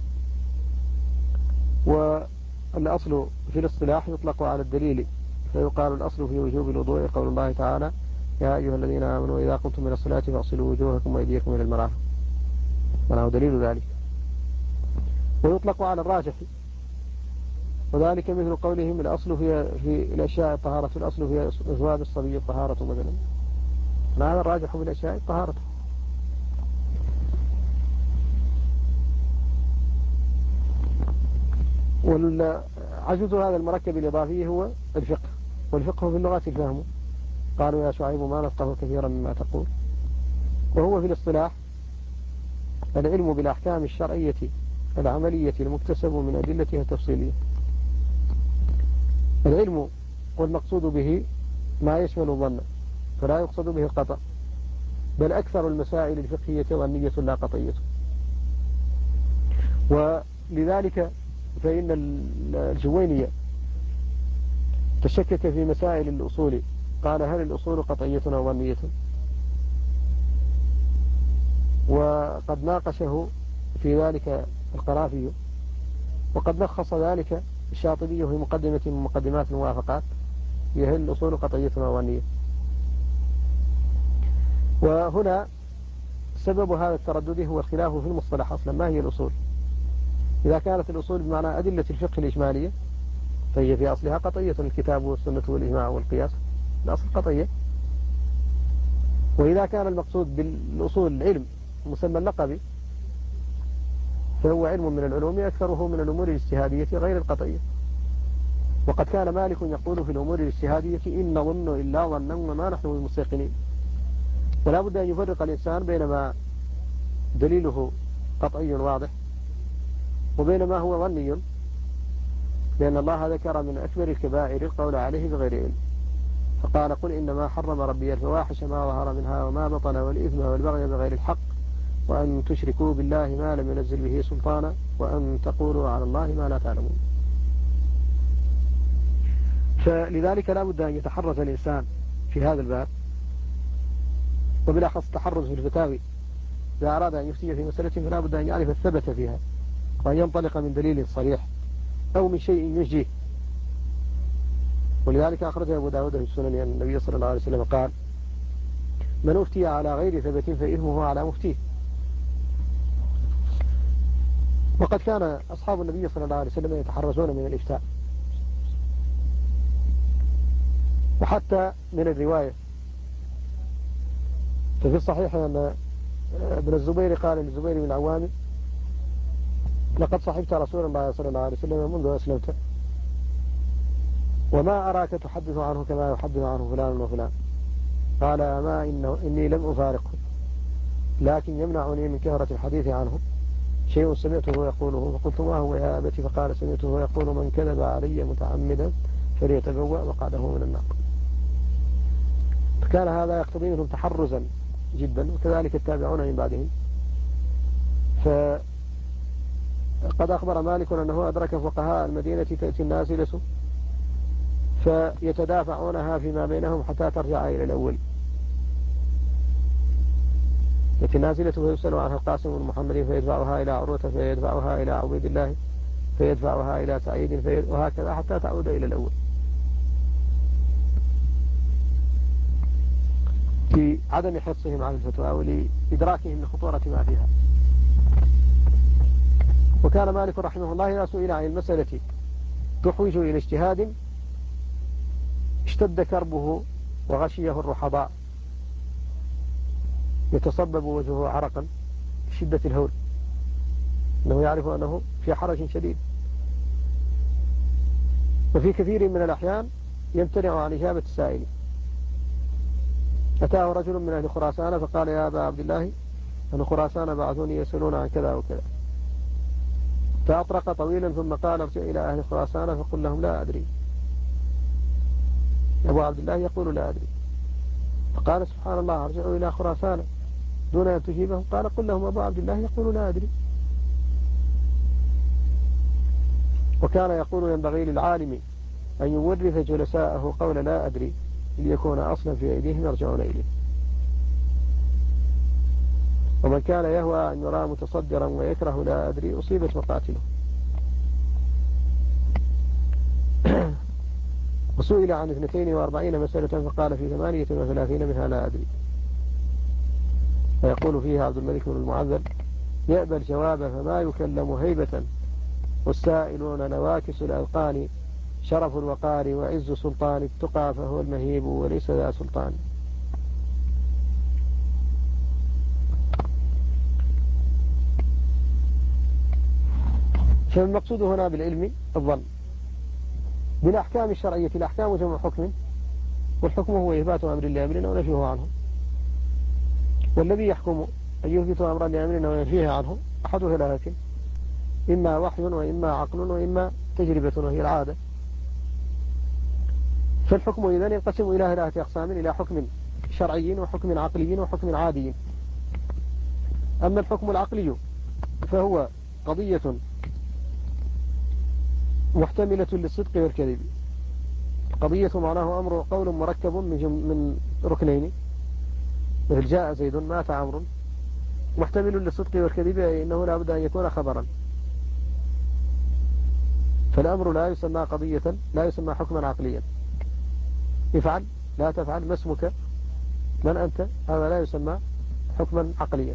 والأصل في الاصطلاح يطلق على الدليل، فيقال الأصل في وجوب الوضوء قول الله تعالى: يا أيها الذين آمنوا إذا قمتم من الصلاة فاغسلوا وجوهكم وأيديكم إلى المرافق، وله دليل ذلك. ويطلق على الراجح، وذلك مثل قولهم الأصل في الأشياء الطهارة، الأصل في أزواج الصبي الطهارة مثلا، هذا الراجح في الأشياء الطهارة. والعجز هذا المركب الإضافي هو الفقه، والفقه في اللغة الفهم. قالوا يا شعيب ما نفقه كثيرا مما تقول. وهو في الاصطلاح العلم بالأحكام الشرعية العملية المكتسب من أدلتها التفصيلية. العلم والمقصود به ما يشمل الظن، فلا يقصد به القطع، بل أكثر المسائل الفقهية ظنية لا قطعية. ولذلك فإن الجوينية تشكك في مسائل الأصول، قال: هل الأصول قطعية أو ظنية؟ وقد ناقشه في ذلك القرافي، وقد لخص ذلك الشاطبي في مقدمة من مقدمات الموافقات: هل الأصول قطعية أو ظنية؟ وهنا سبب هذا التردد هو الخلاف في المصطلح أصلا. ما هي الأصول؟ إذا كانت الأصول بمعنى أدلة الفقه الإجمالية فهي في أصلها قطعية، الكتاب والسنة والإجماع والقياس الأصل قطعية. وإذا كان المقصود بالأصول العلم مسمى اللقبي فهو علم من العلوم أكثره من الأمور الاجتهادية غير القطعية. وقد كان مالك يقول في الأمور الاجتهادية: إن نظن إلا ظنا وما نحن بمستيقنين. ولا بد أن يفرق الإنسان بين ما دليله قطعي واضح وبين ما هو ظني، لأن الله ذكر من أكبر الكبائر القول عليه بغير علم، فقال: قل إنما حرم ربي الفواحش ما ظهر منها وما بطن والإثم والبغي بغير الحق وأن تشركوا بالله ما لم ينزل به سلطانا وأن تقولوا على الله ما لا تعلمون. فلذلك لا بد أن يتحرز الإنسان في هذا الباب وبالأخص التحرز في الفتاوي. إذا أراد أن يفتي في مسألة فلا بد أن يعرف الثبت فيها وأن ينطلق من دليل صريح أو من شيء يجيه. ولذلك أخرج أبو داود في السنن أن النبي صلى الله عليه وسلم قال: من أفتي على غير ثبت فإثمه على مفتيه. وقد كان أصحاب النبي صلى الله عليه وسلم يتحرزون من الإفتاء وحتى من الرواية. ففي الصحيح أن ابن الزبير قال للزبير بن العوام: لقد صحبت رسول الله صلى الله عليه وسلم منذ أسلمت، وما أراك تحدث عنه كما يحدث عنه فلان وفلان. قال: أما إني لم أفارقه، لكن يمنعني من كثرة الحديث عنه شيء سمعته يقوله. فقلت: ما هو يا أبتي؟ فقال: سمعته يقول: من كذب علي متعمدا فليتبوأ مقعده من النار. فكان هذا يقتضي منهم تحرزا جدا، وكذلك التابعون من بعدهم. فقد أخبر مالك أنه أدرك فقهاء المدينة تأتي النازلة فيتدافعونها فيما بينهم حتى ترجع إلى الأول. تأتي النازلة فيسأل عنها القاسم بن محمد فيدفعها إلى عروة فيدفعها إلى عبيد الله فيدفعها إلى سعيد وهكذا حتى تعود إلى الأول، في عدم حرصهم على الفتوى ولإدراكهم لخطورة ما فيها. وكان مالك رحمه الله إذا سئل عن المسألة تحوج إلى اجتهاد اشتد كربه وغشيه الرحضاء، يتصبب وجهه عرقا بشدة الهول، أنه يعرف أنه في حرج شديد. وفي كثير من الأحيان يمتنع عن إجابة السائل. أتاه رجل من أهل خراسان فقال: يا أبا عبد الله، أهل خراسان بعثوني يسألون عن كذا وكذا. فأطرق طويلا ثم قال: ارجع إلى أهل خراسان فقل لهم لا أدري. أبو عبد الله يقول: لا أدري. فقال: سبحان الله، ارجعوا إلى خراسان دون أن تجيبهم. قال: قل لهم أبو عبد الله يقول: لا أدري. وكان يقول: ينبغي للعالم أن يورث جلساءه قول لا أدري ليكون أصلا في أيديهم يرجعون إليه. ومن كان يهوى أن يرى متصدرا ويكره لا أدري أصيبت مقاتله. وسئل عن 42 مسألة فقال: في 38 منها لا أدري. فيقول فيها عبد الملك بن المعذب: يأبى الجواب فما يكلم هيبة، والسائلون نواكس الألقان، شرف الوقار وعز سلطان التقى فهو المهيب وليس ذا سلطان. فالمقصود هنا بالعلم الظن بالأحكام الشرعية. الأحكام جمع حكم، والحكم هو إثبات أمر لأمرنا ونفيه عنه. والذي يحكم أن يثبت أمرا لأمرنا وينفيه عنه أحد ثلاثة: إما وحي وإما عقل وإما تجربة وهي العادة. فالحكم إذن ينقسم إلى 3 أقسام: إلى حكم شرعي وحكم عقلي وحكم عادي. أما الحكم العقلي فهو قضية محتملة للصدق والكذب. قضية معناه أمر قول مركب من ركنين، مثل جاء زيد مات عمرو، محتمل للصدق والكذب، إنه لا بد أن يكون خبرا. فالأمر لا يسمى قضية، لا يسمى حكما عقليا. افعل، لا تفعل، ما اسمك، من أنت، هذا لا يسمى حكما عقليا.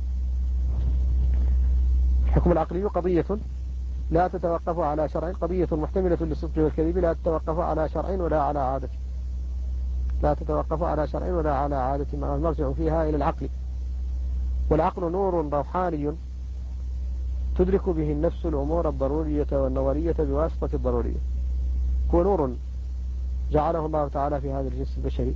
الحكم العقلي قضية لا تتوقف على شرع، قضية محتملة للصدق والكذب، لا تتوقف على شرع ولا على عادة، لا تتوقف على شرع ولا على عادة، ما نرجع فيها إلى العقل. والعقل نور روحاني تدرك به النفس الأمور الضرورية والنظرية بواسطة الضرورية. هو نور جعله الله تعالى في هذا الجنس البشري،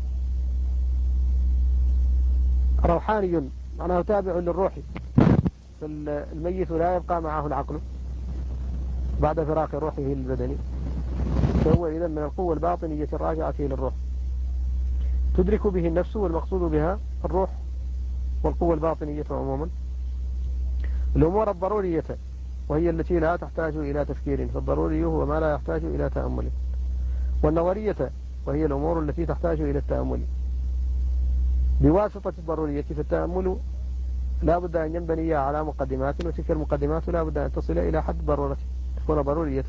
روحاني معناه تابع للروح. فالميت لا يبقى معه العقل بعد فراق روحه للبدن، فهو إذن من القوة الباطنية الراجعة إلى الروح، تدرك به النفس، والمقصود بها الروح والقوة الباطنية عموما. الأمور الضرورية وهي التي لا تحتاج إلى تفكير، فالضروري هو ما لا يحتاج إلى تأمل. والنظرية وهي الأمور التي تحتاج إلى التأمل. بواسطة الضرورية، فالتأمل لا بد أن ينبني على مقدمات، وتلك المقدمات لا بد أن تصل إلى حد ضرورة، تكون ضرورية.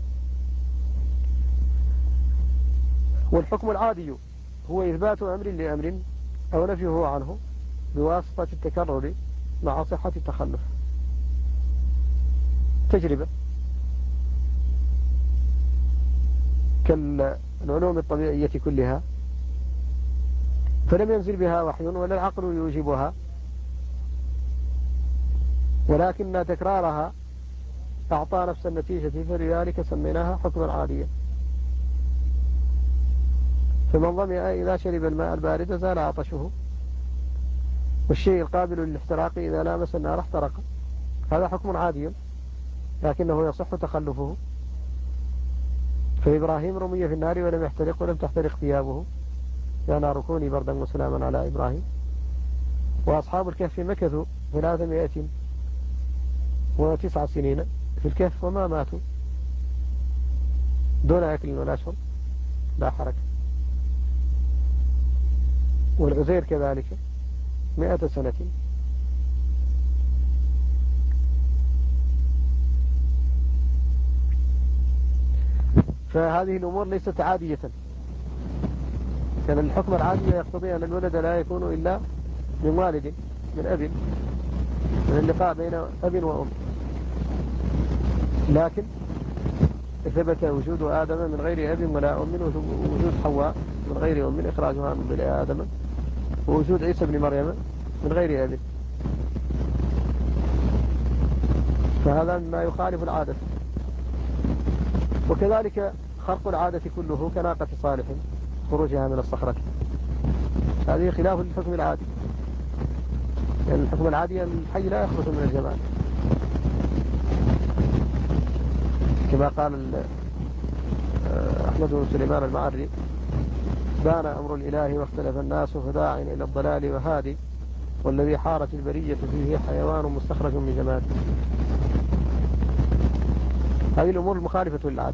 والحكم العادي هو إثبات أمر لأمر أو نفيه عنه بواسطة التكرر مع صحة التخلف. تجربة كالعلوم الطبيعية كلها، فلم ينزل بها وحي ولا العقل يوجبها، ولكن تكرارها أعطى نفس النتيجة، فلذلك سميناها حكما عاديا. فمن ظمئ إذا شرب الماء البارد زال عطشه، والشيء القابل للاحتراق إذا لامس النار احترق. هذا حكم عادي لكنه يصح تخلفه. فإبراهيم رمي في النار ولم يحترق ولم تحترق ثيابه، يا نار كوني بردا وسلاما على إبراهيم. وأصحاب الكهف مكثوا 309 سنين في الكهف وما ماتوا دون أكل ولا شرب، لا حركة. والعزير كذلك 100 سنة. فهذه الأمور ليست عادية، كان الحكم العادي يقتضي أن الولد لا يكون إلا من والد، من أب، من اللقاء بين أب وأم. لكن ثبت وجود آدم من غير أب ولا أم، ووجود حواء من غير أم إخراجها من بني آدم، ووجود عيسى بن مريم من غير أب. فهذا ما يخالف العادة. وكذلك خرق العادة كله كناقة صالح خروجها من الصخرة، هذه خلاف الحكم العادي، يعني الحكم العادي الحي لا يخرج من الجمال، كما قال أحمد بن سليمان المعري: بان أمر الإله واختلف الناس فداع إلى الضلال وهادي، والذي حارت البرية فيه حيوان مستخرج من جمال. هذه الأمور المخالفة للعادة.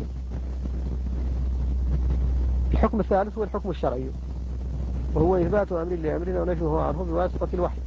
الحكم الثالث هو الحكم الشرعي، وهو إثبات أمر لأمر ونفيه عنه بواسطة الوحي،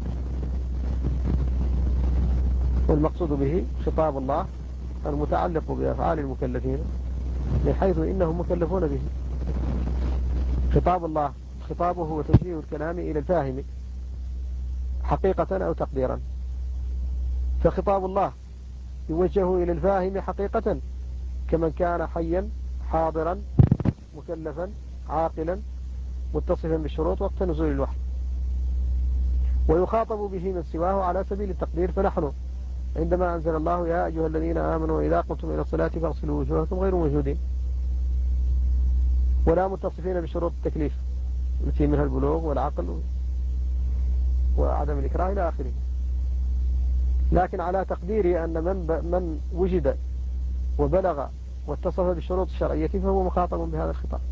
والمقصود به خطاب الله المتعلق بأفعال المكلفين، من حيث إنهم مكلفون به. خطاب الله خطابه هو توجيه الكلام إلى الفاهم حقيقة أو تقديرا. فخطاب الله يوجه إلى الفاهم حقيقة كمن كان حيا حاضرا مكلفا عاقلا متصفا بالشروط وقت نزول الوحي، ويخاطب به من سواه على سبيل التقدير. فنحن عندما أنزل الله يا أيها الذين آمنوا إذا قمتم إلى الصلاة فاغسلوا وجوهكم غير موجودين ولا متصفين بشروط التكليف التي منها البلوغ والعقل وعدم الإكراه إلى آخره، لكن على تقدير أن من وجد وبلغ واتصف بالشروط الشرعية فهو مخاطب بهذا الخطاب.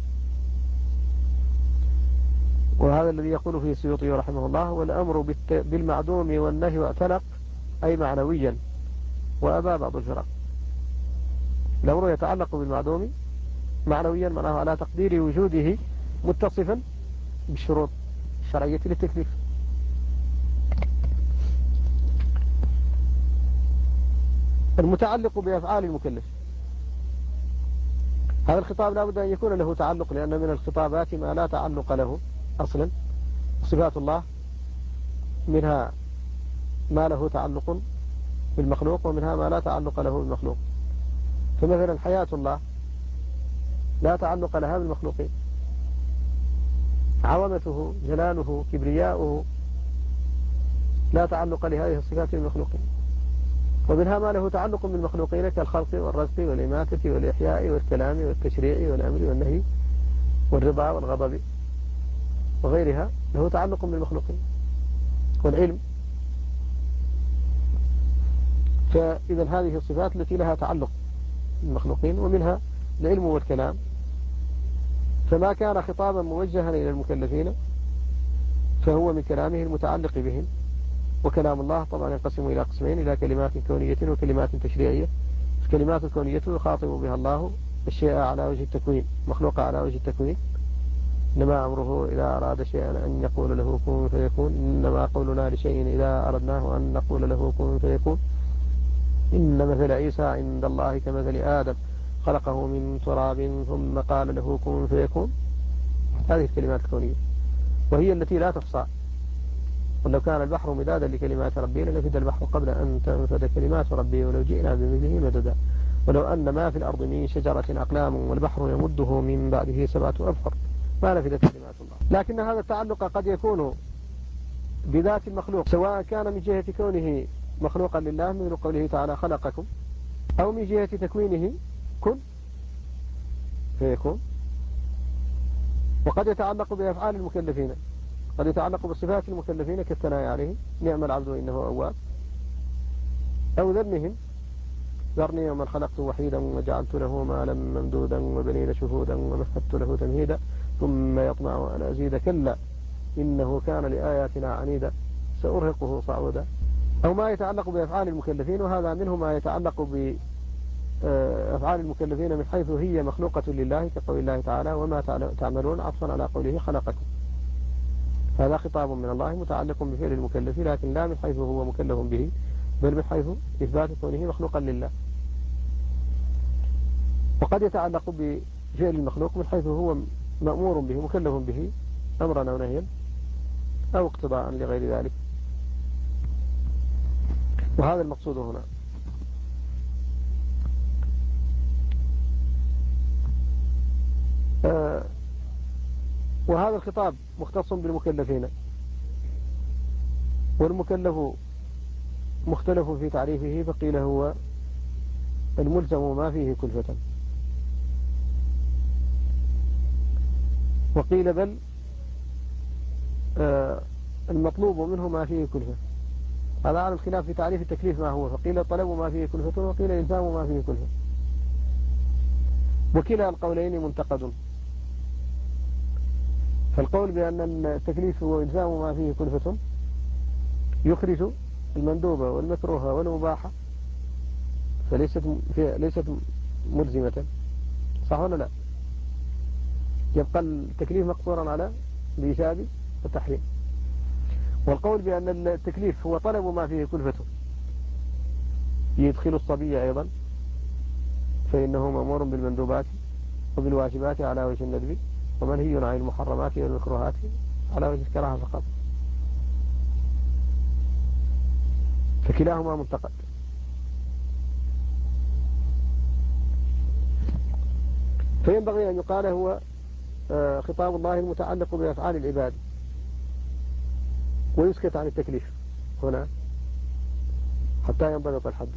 وهذا الذي يقول فيه السيوطي رحمه الله: والأمر بالمعدوم والنهي واعتنق، أي معنويا، وأبى بعض الفرق. الأمر يتعلق بالمعدوم معنويا، معناه على تقدير وجوده متصفا بالشروط الشرعية للتكليف. المتعلق بأفعال المكلف، هذا الخطاب لا بد أن يكون له تعلق، لأن من الخطابات ما لا تعلق له أصلا. صفات الله منها ما له تعلق بالمخلوق، ومنها ما لا تعلق له بالمخلوق. فمثلا حياة الله لا تعلق لها بالمخلوقين، عظمته جلاله كبرياؤه لا تعلق لهذه الصفات بالمخلوقين. ومنها ما له تعلق بالمخلوقين كالخلق والرزق والإماتة والإحياء والكلام والتشريع والأمر والنهي والرضا والغضب وغيرها، له تعلق بالمخلوقين. والعلم، فإذا هذه الصفات التي لها تعلق بالمخلوقين، ومنها العلم والكلام. فما كان خطابا موجها إلى المكلفين فهو من كلامه المتعلق بهم. وكلام الله طبعا ينقسم إلى قسمين: إلى كلمات كونية وكلمات تشريعية. الكلمات الكونية يخاطب بها الله الشيء على وجه التكوين، مخلوق على وجه التكوين، إنما أمره إذا أراد شيئا أن يقول له كن فيكون، إنما قولنا لشيء إذا أردناه أن نقول له كن فيكون. إن مثل عيسى عند الله كمثل آدم خلقه من تراب ثم قال له كن فيكون. هذه الكلمات الكونية وهي التي لا تحصى. ولو كان البحر مدادا لكلمات ربي لنفد البحر قبل أن تنفد كلمات ربي ولو جئنا بمثله مددا. ولو أن ما في الأرض من شجرة أقلام والبحر يمده من بعده 7 أبحر ما نفدت كلمات الله. لكن هذا التعلق قد يكون بذات المخلوق، سواء كان من جهة كونه مخلوقا لله مثل قوله تعالى خلقكم، أو من جهة تكوينه كن فيكون. وقد يتعلق بأفعال المكلفين، قد يتعلق بصفات المكلفين كالثناء عليه نعم العبد إنه أواب، أو ذمهم ذرني ومن خلقت وحيدا وجعلت له مالا ممدودا وبنين شهودا ومهدت له تمهيدا ثم يطمع أن أزيد كلا إنه كان لآياتنا عنيدا سأرهقه صعودا. أو ما يتعلق بأفعال المكلفين، وهذا منه ما يتعلق بأفعال المكلفين من حيث هي مخلوقة لله كقول الله تعالى وما تعملون عطفا على قوله خلقكم. هذا خطاب من الله متعلق بفعل المكلف، لكن لا من حيث هو مكلف به، بل من حيث إثبات كونه مخلوقا لله. وقد يتعلق بفعل المخلوق من حيث هو مأمور به مكلف به أمرا أو نهيا أو اقتضاء لغير ذلك. وهذا المقصود هنا. وهذا الخطاب مختص بالمكلفين، والمكلف مختلف في تعريفه، فقيل هو الملزم ما فيه كلفة، وقيل بل المطلوب منه ما فيه كلفة. هذا على الخلاف في تعريف التكليف ما هو، فقيل طلب ما فيه كلفة وقيل إلزام ما فيه كلفة، وكلا القولين منتقد. فالقول بأن التكليف هو إلزام ما فيه كلفة يخرج المندوبة والمكروهة والمباحة، ليست ملزمة، صح ولا لا؟ يبقى التكليف مقصورا على الإيجاب والتحريم. والقول بأن التكليف هو طلب ما فيه كلفة يدخل الصبي أيضا، فإنه مأمور بالمندوبات وبالواجبات على وجه الندب، ومنهي عن المحرمات والمكروهات على وجه الكراهة فقط، فكلاهما منتقد. فينبغي أن يقال هو خطاب الله المتعلق بأفعال العباد، ويسكت عن التكليف هنا حتى ينضبط الحد.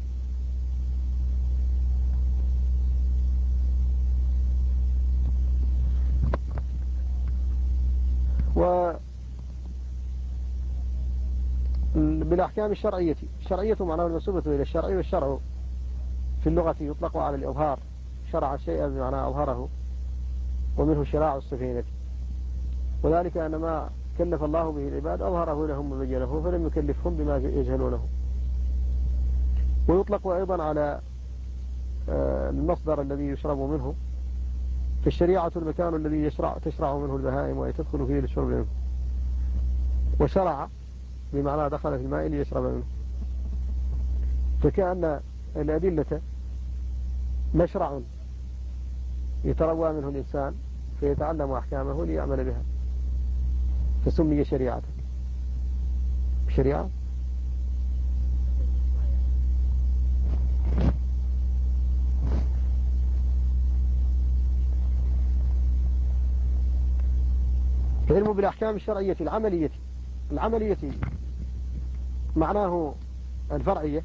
وبالأحكام الشرعية معناه المنسوبة إلى الشرع، والشرع في اللغة يطلق على الإظهار، شرع الشيء بمعنى أظهره، ومنه شراع السفينة، وذلك أن ما كلف الله به العباد أظهره لهم وبينه، فلم يكلفهم بما يجهلونه. ويطلق أيضا على المصدر الذي يشرب منه، في الشريعة المكان الذي تشرع منه البهائم وتدخل فيه للشرب منه، وشرع بمعنى دخل في الماء ليشرب منه، فكأن الأدلة مشرع يتروى منه الإنسان فيتعلم أحكامه ليعمل بها، فسمي شريعة. شريعة العلم بالأحكام الشرعية العملية معناه الفرعية،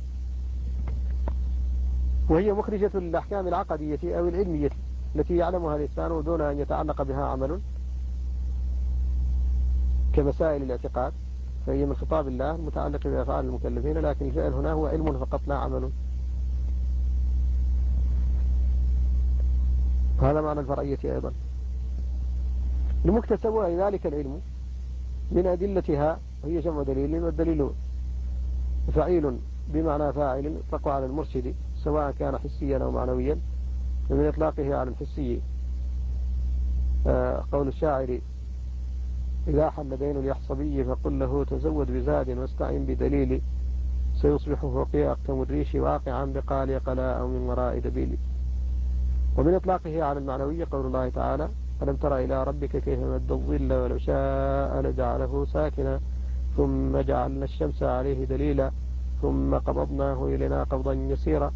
وهي مخرجة للأحكام العقدية أو العلمية التي يعلمها الإنسان دون أن يتعلق بها عمل، كمسائل الاعتقاد، فهي من خطاب الله المتعلق بأفعال المكلفين، لكن الفعل هنا هو علم فقط لا عمل. هذا معنى الفرعية أيضا. المكتسب ذلك العلم من أدلتها، وهي جمع دليل، والدليل فعيل بمعنى فاعل يطلق على المرشد سواء كان حسيا أو معنويا، ومن إطلاقه على الحسي قول الشاعر: إذا حل دين اليحصبي فقل له تزود بزاد واستعن بدليل، سيصبح فوقي أقتم الريش واقعا بقال قلاء من وراء دبيل. ومن إطلاقه على المعنوية قول الله تعالى: ألم تر إلى ربك كيف مد الظل ولو شاء لجعله ساكنا ثم جعلنا الشمس عليه دليلا ثم قبضناه إلينا قبضا يسيرا.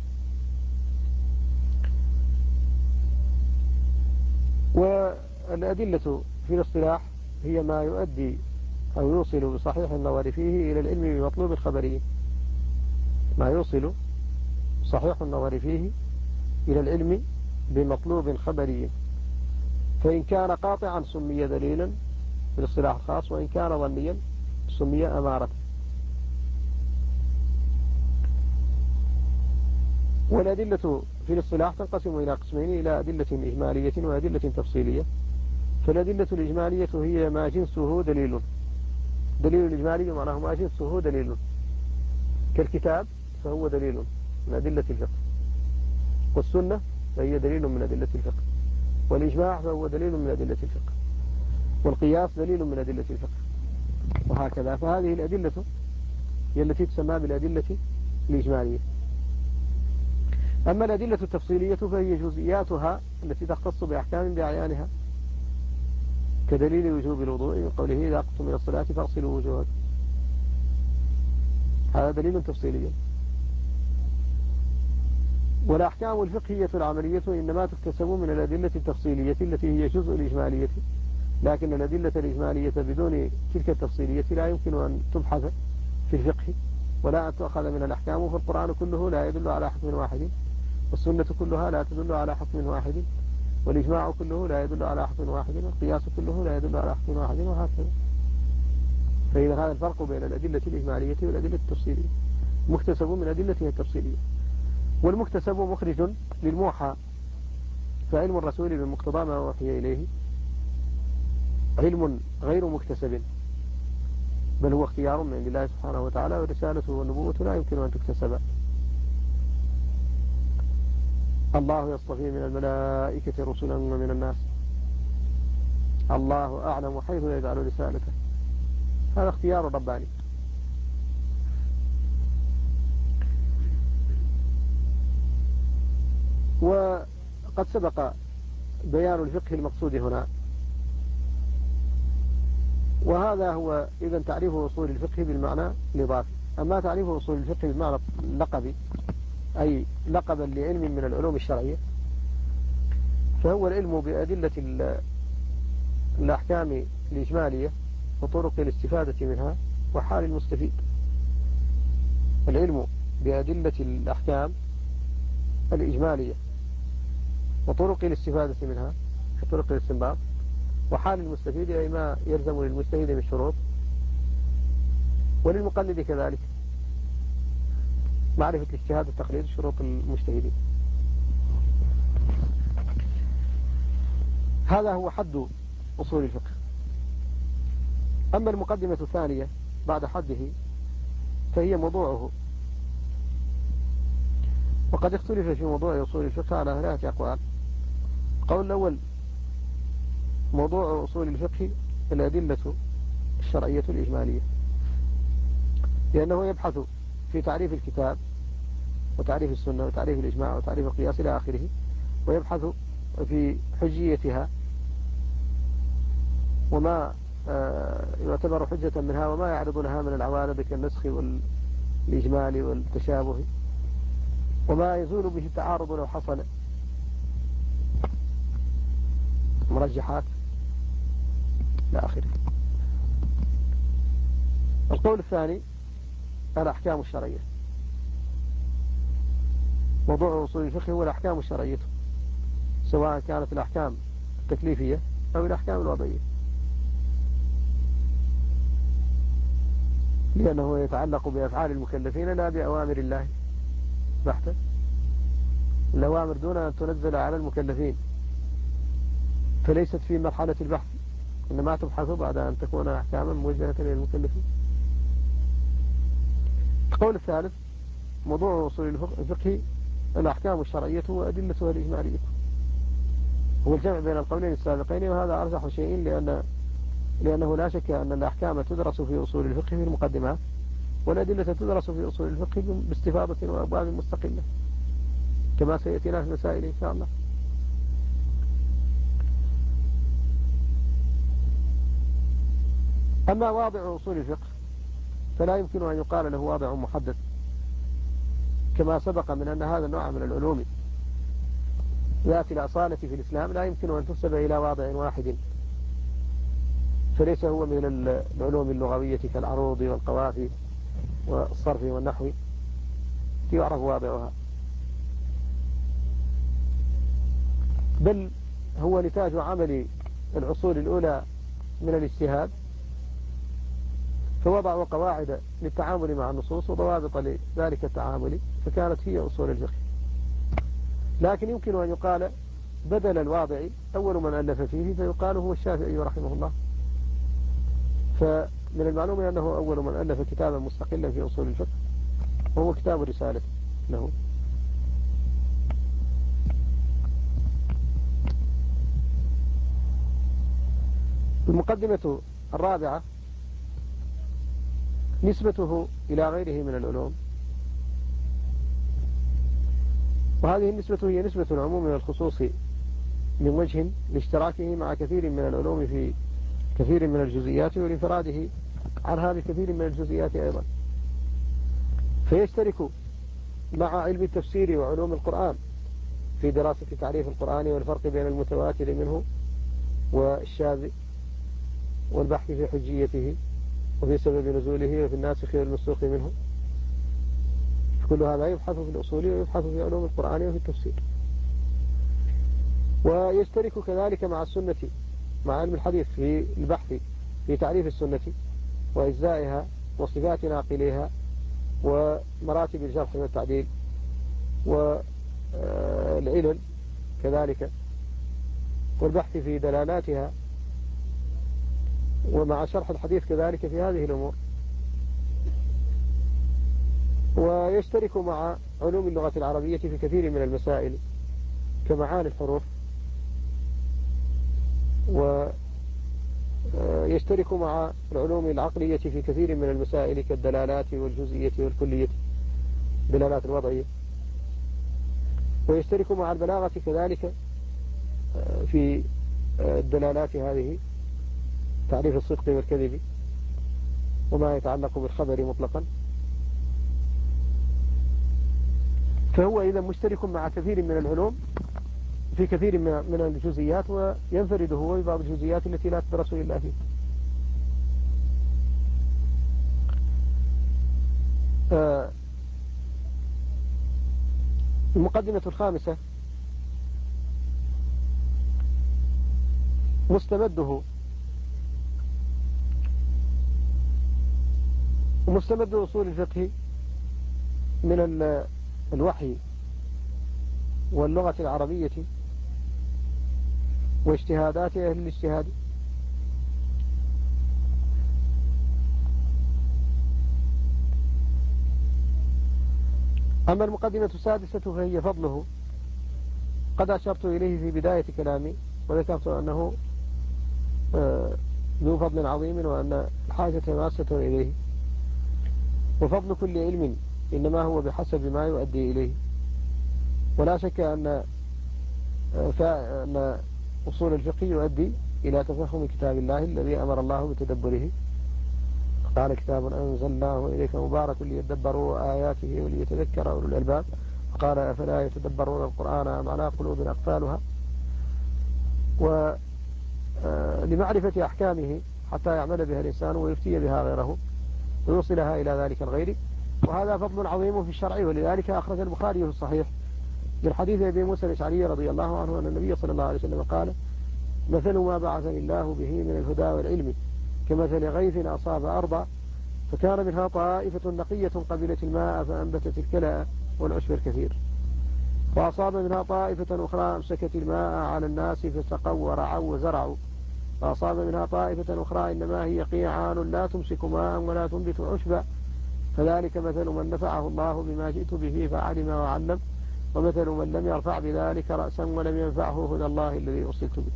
والأدلة في الاصطلاح هي ما يؤدي أو يوصل بصحيح النظر فيه إلى العلم بمطلوب الخبري، ما يوصل صحيح النظر فيه إلى العلم بمطلوب خبري، فإن كان قاطعا سمي دليلا في الاصطلاح الخاص، وإن كان ظنيا سمي أمارة. والأدلة في الاصطلاح تنقسم إلى قسمين: إلى أدلة إجمالية وأدلة تفصيلية. فالأدلة الإجمالية هي ما جنسه دليل. دليل الإجمالي معناه ما جنسه دليل، كالكتاب فهو دليل من أدلة الفقه، والسنة فهي دليل من أدلة الفقه، والإجماع فهو دليل من أدلة الفقه، والقياس دليل من أدلة الفقه، وهكذا. فهذه الأدلة هي التي تسمى بالأدلة الإجمالية. أما الأدلة التفصيلية فهي جزئياتها التي تختص بأحكام بعيانها، كدليل وجوب الوضوء من قوله: إذا قمتم إلى الصلاة فاغسلوا وجوهكم، هذا دليل تفصيلي. والأحكام الفقهية العملية إنما تكتسب من الأدلة التفصيلية التي هي جزء الإجمالية، لكن الأدلة الإجمالية بدون تلك التفصيلية لا يمكن أن تبحث في الفقه ولا أن تؤخذ من الأحكام. فالقرآن كله لا يدل على حكم واحد، والسنة كلها لا تدل على حكم واحد، والإجماع كله لا يدل على حكم واحد، والقياس كله لا يدل على حكم واحد، وهكذا. فإذا هذا الفرق بين الأدلة الإجمالية والأدلة التفصيلية، مكتسب من أدلتها التفصيلية. والمكتسب مخرج للموحى، فعلم الرسول بمقتضى ما وحي إليه علم غير مكتسب، بل هو اختيار من عند الله سبحانه وتعالى، والرسالة والنبوة لا يمكن أن تكتسب. الله يصطفي من الملائكة رسلا ومن الناس، الله أعلم حيث يجعل رسالته، هذا اختيار رباني. وقد سبق بيان الفقه المقصود هنا، وهذا هو إذا تعريف أصول الفقه بالمعنى الإضافي. أما تعريف أصول الفقه بالمعنى اللقبي، أي لقبا لعلم من العلوم الشرعية، فهو العلم بأدلة الأحكام الإجمالية وطرق الاستفادة منها وحال المستفيد. العلم بأدلة الأحكام الإجمالية وطرق الاستفادة منها وطرق الاستنباط وحال المستفيد، أي ما يلزم للمجتهد من شروط، وللمقلد كذلك معرفة الاجتهاد والتقليد شروط المجتهدين. هذا هو حد أصول الفقه. أما المقدمة الثانية بعد حده فهي موضوعه، وقد اختلف في موضوع أصول الفقه على 3 أقوال. القول الأول: موضوع أصول الفقه الأدلة الشرعية الإجمالية، لأنه يبحث في تعريف الكتاب وتعريف السنة وتعريف الإجماع وتعريف القياس إلى آخره، ويبحث في حجيتها وما يعتبر حجة منها وما يعرض لها من العوارض كالنسخ والإجمال والتشابه، وما يزول به التعارض لو حصل، مرجحات إلى آخره. القول الثاني: الأحكام الشرعية. موضوع أصول الفقه هو الأحكام الشرعية، سواء كانت الأحكام التكليفية أو الأحكام الوضعية، لأنه يتعلق بأفعال المكلفين لا بأوامر الله بحتة. الأوامر دون أن تنزل على المكلفين فليست في مرحلة البحث، إنما تبحث بعد أن تكون أحكاما موجهة للمكلفين. القول الثالث: موضوع أصول الفقه الأحكام الشرعية وأدلتها الإجمالية. هو الجمع بين القولين السابقين، وهذا أرجح شيء لأنه لا شك أن الأحكام تدرس في أصول الفقه في المقدمات، والأدلة تدرس في أصول الفقه باستفاضة وأبواب مستقلة كما سيأتينا في المسائل إن شاء الله. أما واضع أصول الفقه فلا يمكن أن يقال له واضع محدد، كما سبق من أن هذا النوع من العلوم ذات الأصالة في الإسلام لا يمكن أن تحسب إلى واضع واحد، فليس هو من العلوم اللغوية كالعروض والقوافي والصرف والنحو يعرف واضعها، بل هو نتاج عمل العصور الأولى من الاجتهاد، فوضعوا قواعد للتعامل مع النصوص وضوابط لذلك التعامل، فكانت هي أصول الفقه. لكن يمكن أن يقال بدل الواضع أول من ألف فيه فيقال هو الشافعي رحمه الله، فمن المعلوم أنه أول من ألف كتابا مستقلا في أصول الفقه، وهو كتاب الرسالة له. المقدمة الرابعة نسبته إلى غيره من العلوم، وهذه النسبة هي نسبة العموم من الخصوص من وجه لاشتراكه مع كثير من العلوم في كثير من الجزئيات، ولانفراده عنها بكثير من الجزئيات أيضا، فيشترك مع علم التفسير وعلوم القرآن في دراسة تعريف القرآن والفرق بين المتواتر منه والشاذ، والبحث في حجيته وفي سبب نزوله وفي الناسخ والمنسوخ منه، كل هذا يبحث في الأصول ويبحث في علوم القرآن وفي التفسير. ويشترك كذلك مع السنة، مع علم الحديث في البحث في تعريف السنة وإجزائها وصفات ناقليها ومراتب الجرح والتعديل والعلل كذلك، والبحث في دلالاتها، ومع شرح الحديث كذلك في هذه الأمور. ويشترك مع علوم اللغة العربية في كثير من المسائل كمعاني الحروف، ويشترك مع العلوم العقلية في كثير من المسائل كالدلالات والجزئية والكلية، دلالات الوضعية. ويشترك مع البلاغة كذلك في الدلالات هذه، تعريف الصدق والكذب وما يتعلق بالخبر مطلقا. فهو إذا مشترك مع كثير من العلوم في كثير من الجزئيات، وينفرد هو ببعض الجزئيات التي لا تدرس إلا فيه. المقدمة الخامسة مستمد أصول الفقه من الوحي واللغة العربية واجتهادات أهل الاجتهاد. أما المقدمة السادسة فهي فضله، قد أشرت إليه في بداية كلامي وذكرت أنه ذو فضل عظيم وأن الحاجة ماسة إليه. وفضل كل علم إنما هو بحسب ما يؤدي إليه، ولا شك أن أصول الفقه يؤدي إلى تفهم كتاب الله الذي أمر الله بتدبره، قال كتاب أنزلناه إليك مبارك ليدبروا آياته وليتذكر أولو الألباب، وقال أفلا يتدبرون القرآن أم على قلوب أقفالها، ولمعرفة أحكامه حتى يعمل بها الإنسان ويفتي بها غيره ويوصلها إلى ذلك الغير. وهذا فضل عظيم في الشرع، ولذلك أخرج البخاري في الصحيح من حديث أبي موسى الأشعري رضي الله عنه أن النبي صلى الله عليه وسلم قال: مثل ما بعثني الله به من الهدى والعلم كمثل غيث أصاب أرضا فكان منها طائفة نقية قبلت الماء فأنبتت الكلى والعشب الكثير، وأصاب منها طائفة أخرى أمسكت الماء على الناس فسقوا ورعوا وزرعوا، وأصاب منها طائفة أخرى إنما هي قيعان لا تمسك ماء ولا تنبت عشبا، فذلك مثل من نفعه الله بما جئت به فعلم وعلم ومثل من لم يرفع بذلك رأسا ولم ينفعه هدى الله الذي أرسلت به.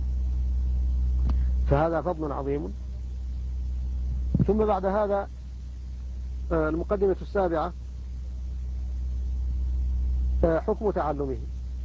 فهذا فضل عظيم. ثم بعد هذا المقدمة السابعة حكم تعلمه.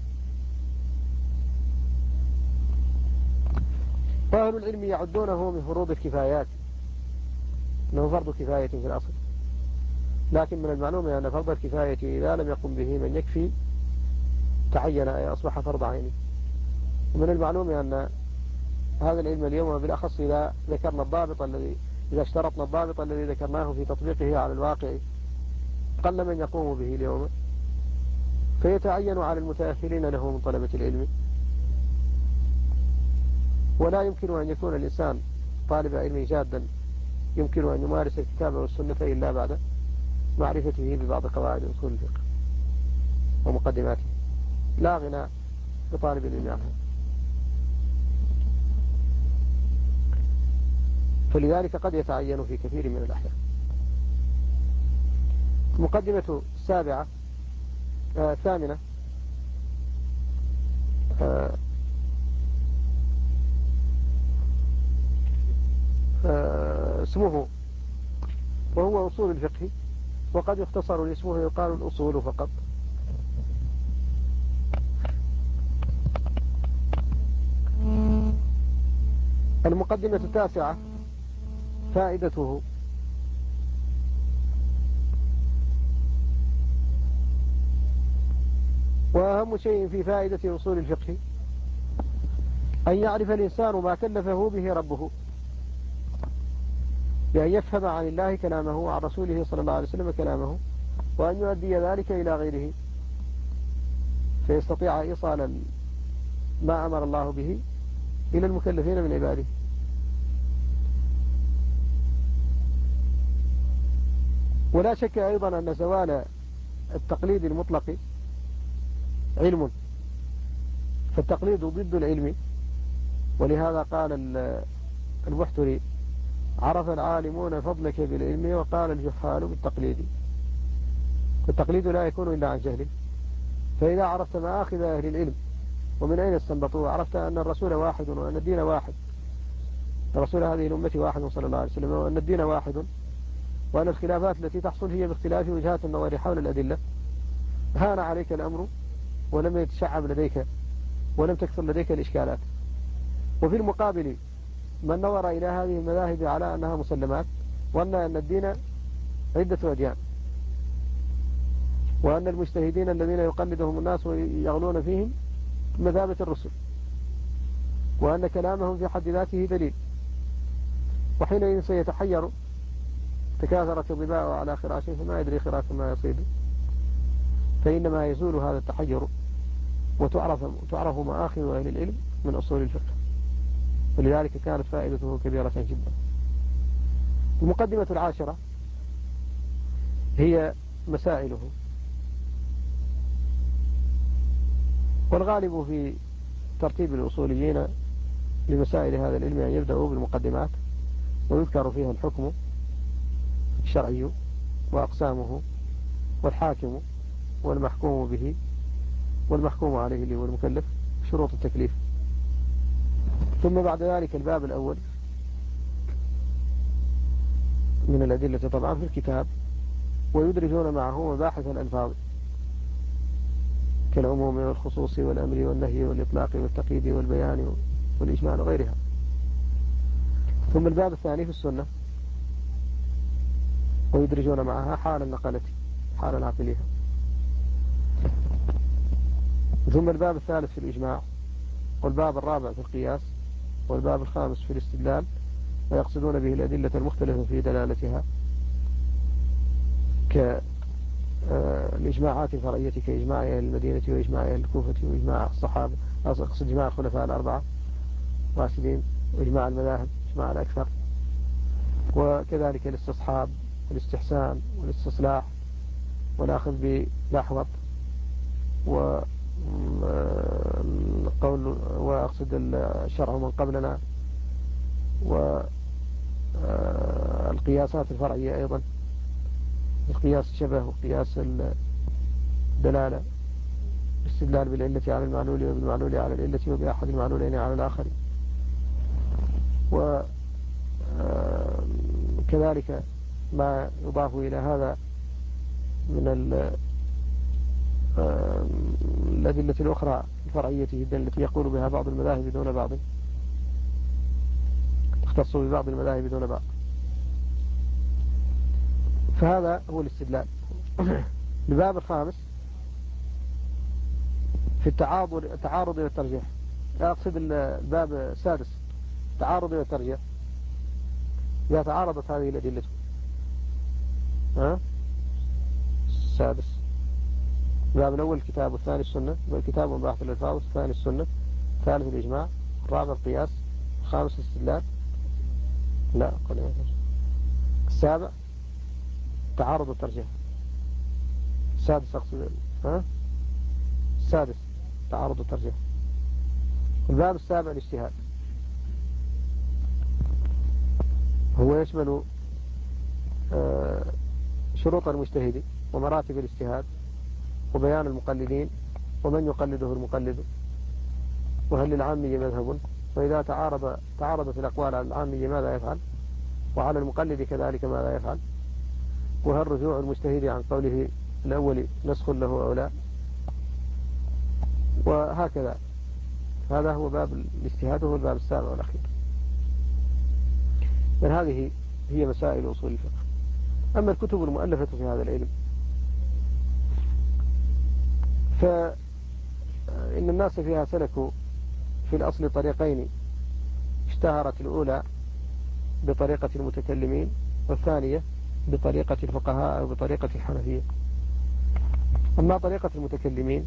فأهل العلم يعدونه من فروض الكفايات، أنه فرض كفاية في الأصل، لكن من المعلوم أن فرض الكفاية إذا لم يقم به من يكفي تعين أي أصبح فرض عيني. ومن المعلوم أن هذا العلم اليوم بالأخص إذا ذكرنا الضابط الذي إذا اشترطنا الضابط الذي ذكرناه في تطبيقه على الواقع قل من يقوم به اليوم، فيتعين على المتأهلين له من طلبة العلم. ولا يمكن أن يكون الإنسان طالب علم جادا يمكن أن يمارس الكتاب والسنة إلا بعد معرفته ببعض قواعد أصول الفقه ومقدماته، لا غنى لطالب العلم عنها. فلذلك قد يتعين في كثير من الأحيان. المقدمة السابعة الثامنة اسمه، وهو أصول الفقه، وقد يختصر لاسمه يقال الأصول فقط. المقدمة التاسعة فائدته. وأهم شيء في فائدة أصول الفقه أن يعرف الإنسان ما كلفه به ربه، بأن يفهم عن الله كلامه وعن رسوله صلى الله عليه وسلم كلامه، وأن يؤدي ذلك إلى غيره، فيستطيع إيصال ما أمر الله به إلى المكلفين من عباده. ولا شك أيضا أن زوال التقليد المطلق علم، فالتقليد ضد العلم. ولهذا قال البحتري: عرف العالمون فضلك بالعلم وقال الجهال بالتقليد. التقليد لا يكون إلا عن جهل. فإذا عرفت مآخذ أهل العلم ومن أين استنبطوا، عرفت أن الرسول واحد وأن الدين واحد، رسول هذه الأمة واحد صلى الله عليه وسلم، وأن الدين واحد، وأن الخلافات التي تحصل هي باختلاف وجهات النظر حول الأدلة، هان عليك الأمر ولم يتشعب لديك ولم تكثر لديك الإشكالات. وفي المقابل من نظر إلى هذه المذاهب على أنها مسلمات، وأن الدين عدة أديان، وأن المجتهدين الذين يقلدهم الناس ويغلون فيهم مثابة الرسل، وأن كلامهم في حد ذاته دليل، وحينئذ سيتحير تكاثرت الظباء على خراشه فما يدري خراش ما يصيد. فإنما يزول هذا التحير وتعرف مآخذ أهل العلم من أصول الفقه، ولذلك كانت فائدته كبيرة جدا. المقدمة العاشرة هي مسائله. والغالب في ترتيب الأصوليين لمسائل هذا العلم أن يبدأوا بالمقدمات، ويذكر فيها الحكم الشرعي وأقسامه والحاكم والمحكوم به والمحكوم عليه اللي هو المكلف، شروط التكليف. ثم بعد ذلك الباب الأول من الأدلة طبعا في الكتاب، ويدرجون معه مباحث الألفاظ كالعموم والخصوص والأمر والنهي والإطلاق والتقييد والبيان والإجمال وغيرها. ثم الباب الثاني في السنة، ويدرجون معها حال النقلة حال العقلية. ثم الباب الثالث في الإجماع، والباب الرابع في القياس، والباب الخامس في الاستدلال، ويقصدون به الأدلة المختلفة في دلالتها كالإجماعات الفرعية كإجماع أهل المدينة وإجماع أهل الكوفة وإجماع الصحابة، أقصد إجماع الخلفاء الأربعة راشدين، وإجماع المذاهب إجماع الأكثر، وكذلك الاستصحاب والاستحسان والاستصلاح والأخذ بالأحوط، وقول وأقصد الشرع من قبلنا، والقياسات الفرعية أيضا، القياس الشبه وقياس الدلالة الاستدلال بالعلة على المعلول وبالمعلول على العلة وبأحد المعلولين على الآخر. وكذلك ما يضاف إلى هذا من الأدلة الأخرى الفرعية جدا التي يقول بها بعض المذاهب دون بعض، تختص ببعض المذاهب دون بعض. فهذا هو الاستدلال. الباب الخامس في التعارض والترجيح، أقصد الباب السادس التعارض والترجيح. إذا تعارضت هذه الأدلة السادس، الباب الأول الكتاب، والثاني السنة، والكتاب مباحث الألفاظ، والثاني السنة، الثالث الإجماع، الرابع القياس، الخامس الاستدلال، لا قل السابع تعارض والترجيح. السادس أقصد السادس تعارض والترجيح. الباب السابع الاجتهاد، هو يشمل شروط المجتهد ومراتب الاجتهاد وبيان المقلدين ومن يقلده المقلد، وهل للعامي مذهب، وإذا تعارضت الأقوال على العامي ماذا يفعل، وعلى المقلد كذلك ماذا يفعل، وهل رجوع المجتهد عن قوله الأول نسخ له أو لا، وهكذا. هذا هو باب الاجتهاد، وهو الباب السابع والأخير. من هذه هي مسائل أصول الفقه. أما الكتب المؤلفة في هذا العلم فإن الناس فيها سلكوا في الأصل طريقين، اشتهرت الأولى بطريقة المتكلمين، والثانية بطريقة الفقهاء أو بطريقة الحنفية. أما طريقة المتكلمين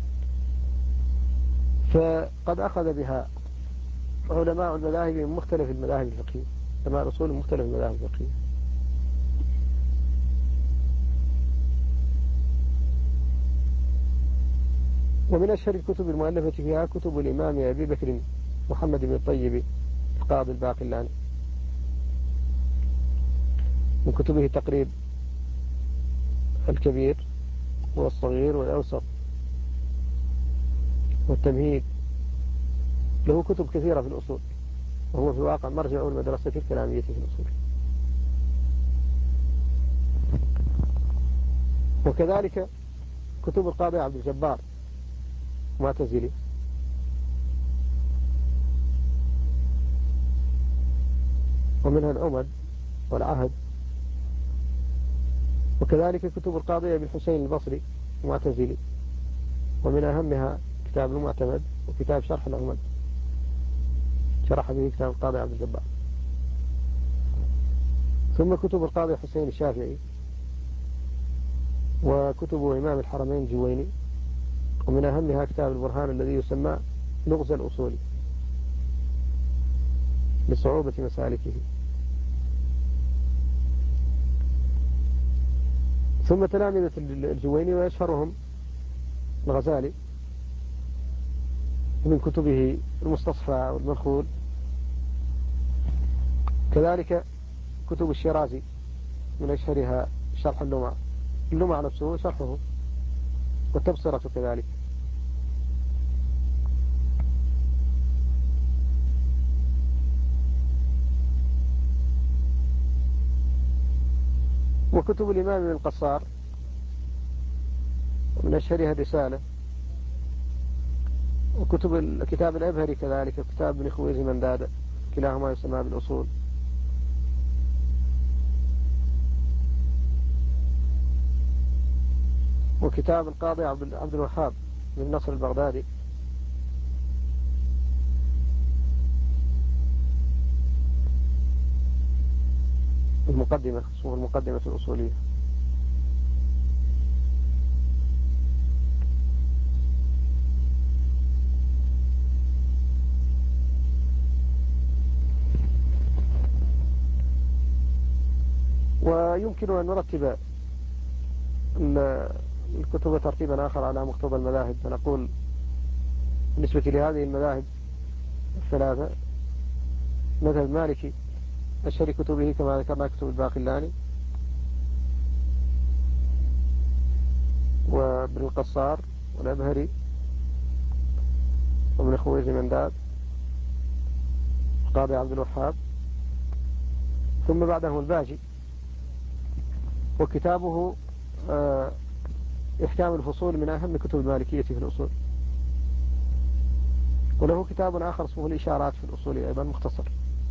فقد أخذ بها علماء المذاهب من مختلف المذاهب الفقهية، علماء الأصول من مختلف المذاهب الفقهية. ومن أشهر الكتب المؤلفة فيها كتب الإمام أبي بكر محمد بن الطيب القاضي الباقلاني، من كتبه تقريب الكبير والصغير والأوسط والتمهيد. له كتب كثيرة في الأصول، وهو في الواقع مرجع المدرسة الكلامية في الأصول. وكذلك كتب القاضي عبد الجبار معتزلي، ومنها العمد والعهد. وكذلك كتب القاضي أبي الحسين البصري معتزلي، ومن أهمها كتاب المعتمد وكتاب شرح العمد، شرح به كتاب القاضي عبد الجبار. ثم كتب القاضي حسين الشافعي، وكتب إمام الحرمين الجويني، ومن أهمها كتاب البرهان الذي يسمى لغز الأصول لصعوبة مسالكه. ثم تلامذة الجويني ويشهرهم الغزالي من كتبه المستصفى والمنخول. كذلك كتب الشيرازي من أشهرها شرح اللمع، اللمع نفسه شرحه، والتبصرة كذلك. وكتب الإمام ابن القصار من أشهرها الرسالة، وكتب كتاب الأبهري كذلك، وكتاب ابن خويز مندادة، كلاهما يسمى بالأصول. وكتاب القاضي عبد الوهاب بن نصر البغدادي، المقدمة اسمه المقدمة الأصولية. ويمكن أن نرتب الكتب ترتيبا آخر على مقتضى المذاهب، فنقول بالنسبة لهذه المذاهب الثلاثة: مذهب مالكي أشهر كتبه كما ذكرنا كتب الباقلاني وابن القصار والأبهري وابن خويز منداد القاضي عبد الوهاب، ثم بعده الباجي، وكتابه إحكام الفصول من أهم كتب المالكية في الأصول. وله كتاب آخر اسمه الإشارات في الأصول أيضا مختصر.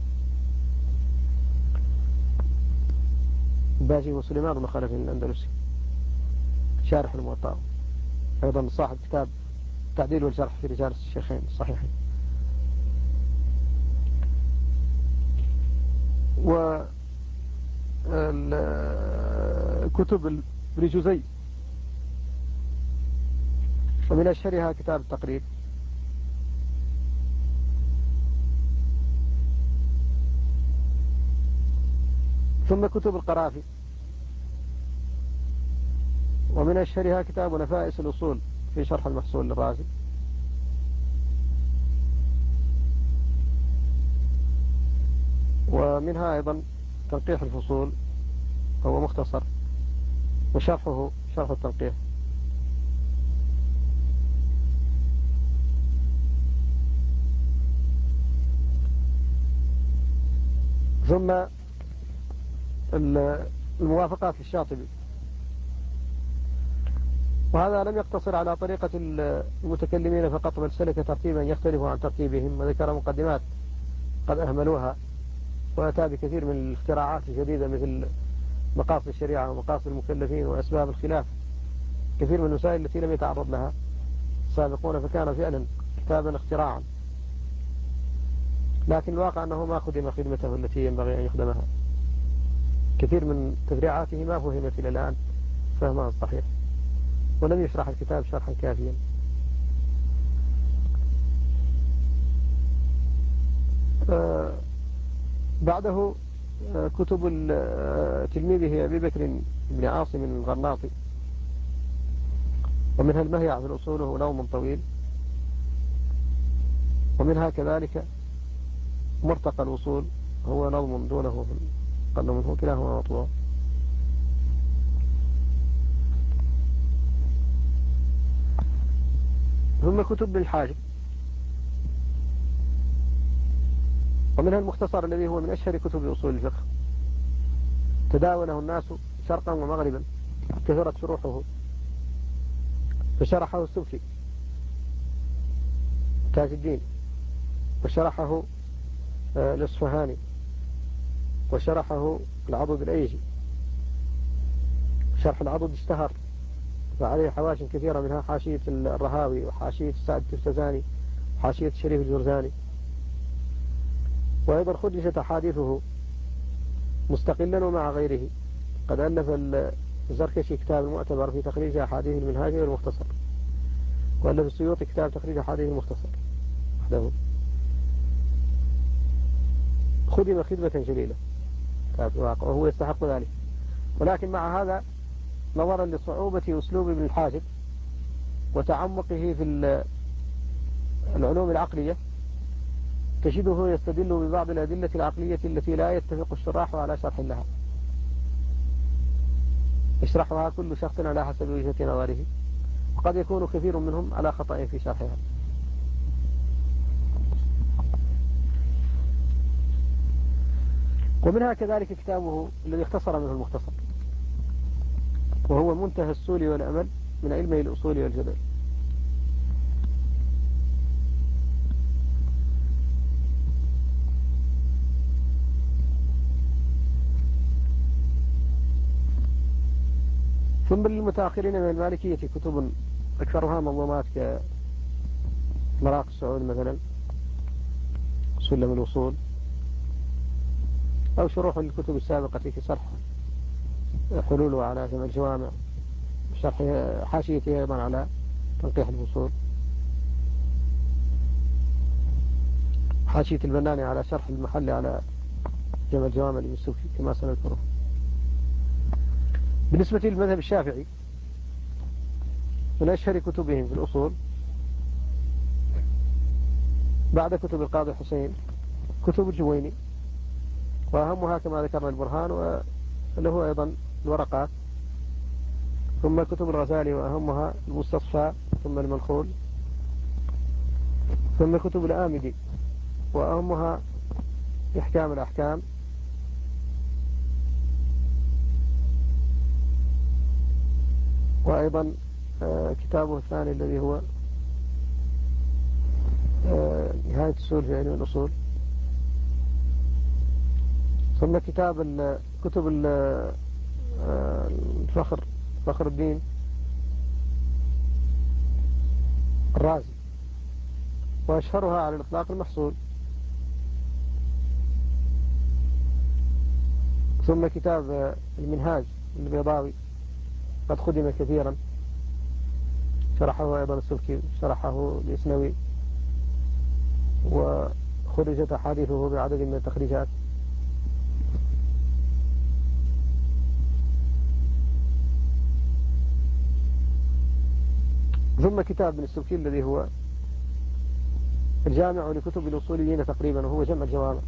الباجي وسليمان بن خلف الأندلسي شارح الموطأ، أيضا صاحب كتاب تعديل والشرح في رجال الشيخين الصحيحين. وكتب الجزي، ومن أشهرها كتاب التقريب، ثم كتب القرافي، ومن أشهرها كتاب نفائس الأصول في شرح المحصول للرازي، ومنها أيضا تنقيح الفصول هو مختصر، وشرحه شرح التنقيح. ثم الموافقات للشاطبي، وهذا لم يقتصر على طريقة المتكلمين فقط، بل سلك ترتيبا يختلف عن ترتيبهم، وذكر مقدمات قد أهملوها، وأتى بكثير من الاختراعات الجديدة مثل مقاصد الشريعة ومقاصد المكلفين وأسباب الخلاف، كثير من المسائل التي لم يتعرض لها السابقون، فكان فعلا كتابا اختراعا، لكن الواقع أنه ما خدم خدمته التي ينبغي أن يخدمها. كثير من تفريعاته ما فهمت إلى الآن فهمها الصحيح، ولم يشرح الكتاب شرحا كافيا. بعده كتب تلميذه أبي بكر بن عاصم الغرناطي، ومنها المهيع في الأصول وهو نوم طويل، ومنها كذلك مرتقى الوصول هو نظم دونه قل منه، كلاهما مطبوع. ثم كتب الحاجب، ومنها المختصر الذي هو من أشهر كتب أصول الفقه، تداوله الناس شرقا ومغربا، كثرت شروحه، فشرحه السبكي تاج الدين، وشرحه الإصفهاني، وشرحه العضد الأيجي. شرح العضد اشتهر وعليه حواشي كثيرة، منها حاشية الرهاوي، وحاشية السعد التفتزاني، وحاشية الشريف الجرزاني. وأيضا خرجت أحاديثه مستقلا ومع غيره، قد ألف الزركشي كتاب المعتبر في تخريج أحاديث المنهاج والمختصر، وألف السيوطي كتاب تخريج أحاديث المختصر وحده. خدم خدمة جليلة في الواقع، وهو يستحق ذلك، ولكن مع هذا نظرا لصعوبة أسلوب ابن الحاجب وتعمقه في العلوم العقلية، تجده يستدل ببعض الأدلة العقلية التي لا يتفق الشراح على شرح لها، يشرحها كل شخص على حسب وجهة نظره، وقد يكون كثير منهم على خطأ في شرحها. ومنها كذلك كتابه الذي اختصر منه المختصر، وهو منتهى السول والأمل من علمي الأصول والجدل. ثم للمتأخرين من المالكية كتب أكثرها منظومات كمراق السعود مثلا، سلم الوصول، أو شروح الكتب السابقة كشرح حلول على جمع الجوامع، شرح حاشيته أيضا على تنقيح الفصول، حاشية البناني على شرح المحل على جمع الجوامع للسوفي كما سنذكره. بالنسبة للمذهب الشافعي، من أشهر كتبهم في الأصول بعد كتب القاضي حسين كتب الجويني، وأهمها كما ذكرنا البرهان، وله أيضا الورقات، ثم كتب الغزالي وأهمها المستصفى، ثم المنخول، ثم كتب الآمدي وأهمها إحكام الأحكام، وأيضا كتابه الثاني الذي هو نهاية الأصول في علم الأصول. ثم كتب فخر الدين الرازي، وأشهرها على الإطلاق المحصول. ثم كتاب المنهاج البيضاوي قد خدم كثيرا، شرحه أيضا السبكي، شرحه الإسنوي، وخرجت أحاديثه بعدد من التخريجات. ثم كتاب ابن السبكي الذي هو الجامع لكتب الأصوليين تقريبا، وهو جمع الجوامع،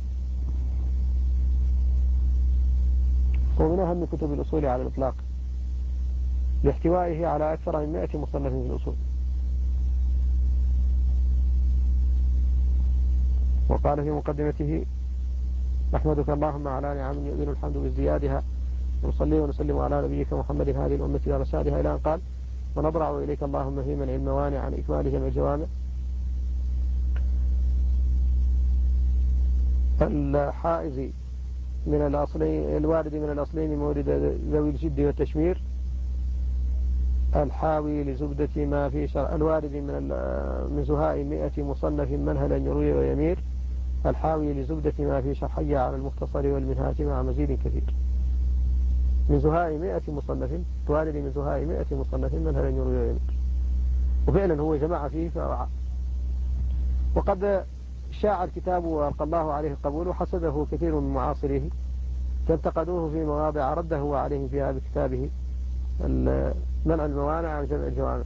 ومن أهم كتب الأصول على الإطلاق لاحتوائه على أكثر من 100 مصنف في الأصول. وقال في مقدمته: نحمدك اللهم على نعم يؤذن الحمد بازديادها، ونصلي ونسلم على نبيك محمد هذه الأمة إلى رشادها، إلى أن قال: ونضرع إليك اللهم في منع الموانع عن إكمال جمع الجوامع. الحائز من الأصلين، الوارد من الأصلين مورد ذوي الجد والتشمير، الحاوي لزبدة ما في شرع، الوارد من زهاء 100 مصنف منهلا يروي ويمير، الحاوي لزبدة ما في شرحية على المختصر والمنهاج مع مزيد كثير. من زهاء 100 مصنف، الوارد من زهاء 100 مصنف منهلا يروي ويمير. وفعلا هو جمع فيه فأوعى. وقد شاع الكتاب وألقى الله عليه القبول، وحسده كثير من معاصريه، فانتقدوه في مواضع رده عليهم فيها بكتابه منع الموانع عن جمع الجوامع.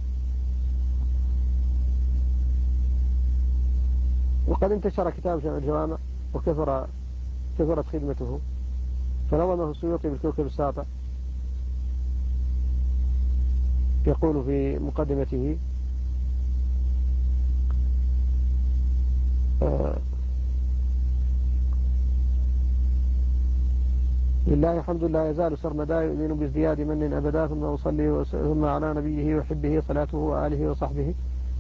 وقد انتشر كتاب جمع الجوامع كثرت خدمته، فنظمه السيوطي بالكوكب الساطع، يقول في مقدمته: لله الحمد لا يزال سرمدا يؤمن بازدياد من أبدا، ثم أصلي ثم على نبيه وحبه صلاته وآله وصحبه.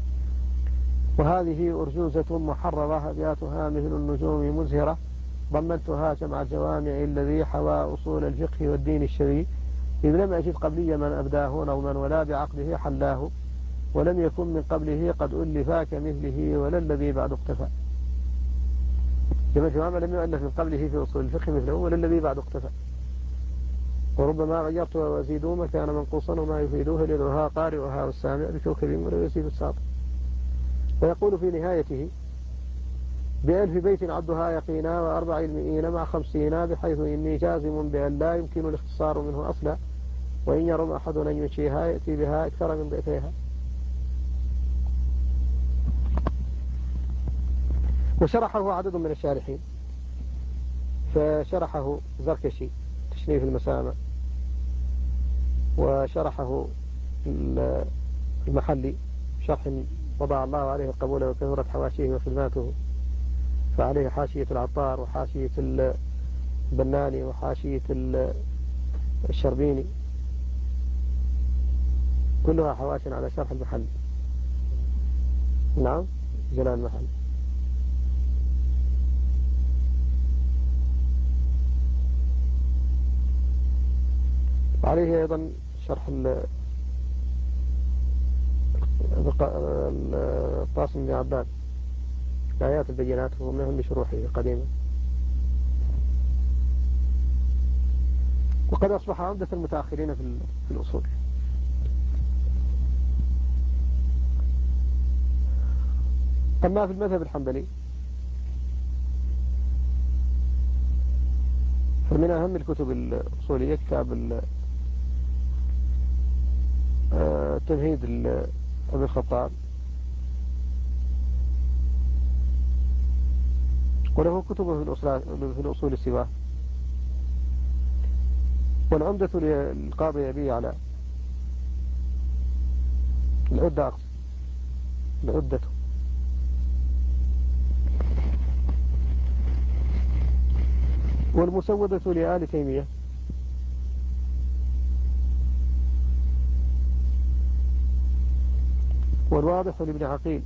وهذه أرجوزة محررة أبياتها مثل النجوم مزهرة، ضمنتها جمع الجوامع الذي حوى أصول الفقه والدين الشرعي، إذ لم أجد قبلي من أبداه نظما ولا بعقله حلاه، ولم يكن من قبله قد ألفا كمثله ولا الذي بعد اقتفى. جمع الجوامع لم يؤلف من قبله في أصول الفقه مثله ولا الذي بعد اقتفى. وربما غيرت وأزيدوا ما كان منقوصا وما يفيدوه لذوها قارئها والسامع بكوكب ولا يزيد الساطع. ويقول في نهايته: ب1000 بيت عدها يقينا وأربع المئين مع 50، بحيث إني جازم بأن لا يمكن الاختصار منه أصلا، وإن يرم أحد أن ينشيها يأتي بها أكثر من ضعفها. وشرحه عدد من الشارحين، فشرحه زركشي تشريف المسامع، وشرحه المحلي شرح وضع الله عليه القبول وكثرت حواشيه وخدماته، فعليه حاشية العطار وحاشية البناني وحاشية الشربيني، كلها حواش على شرح المحلي. نعم، جلال المحلي. وعليه أيضا شرح القاسم بن عباد آيات البينات، ومنهم بشروحه قديما. وقد أصبح عمدة المتأخرين في الأصول. أما في المذهب الحنبلي فمن أهم الكتب الأصولية كتاب تمهيد أبي الخطاب، وله كتبه في الأصول السباه. والعمدة للقاضي أبي على العدة والمسودة لآل تيمية، والواضح لابن عقيل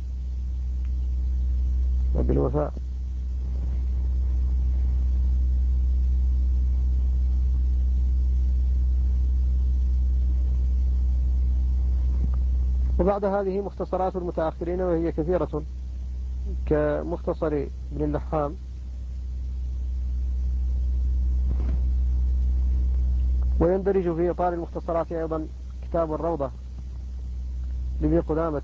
بالوفاء. وبعد هذه مختصرات المتأخرين وهي كثيرة، كمختصر ابن اللحام، ويندرج في إطار المختصرات أيضا كتاب الروضة لابن قدامة،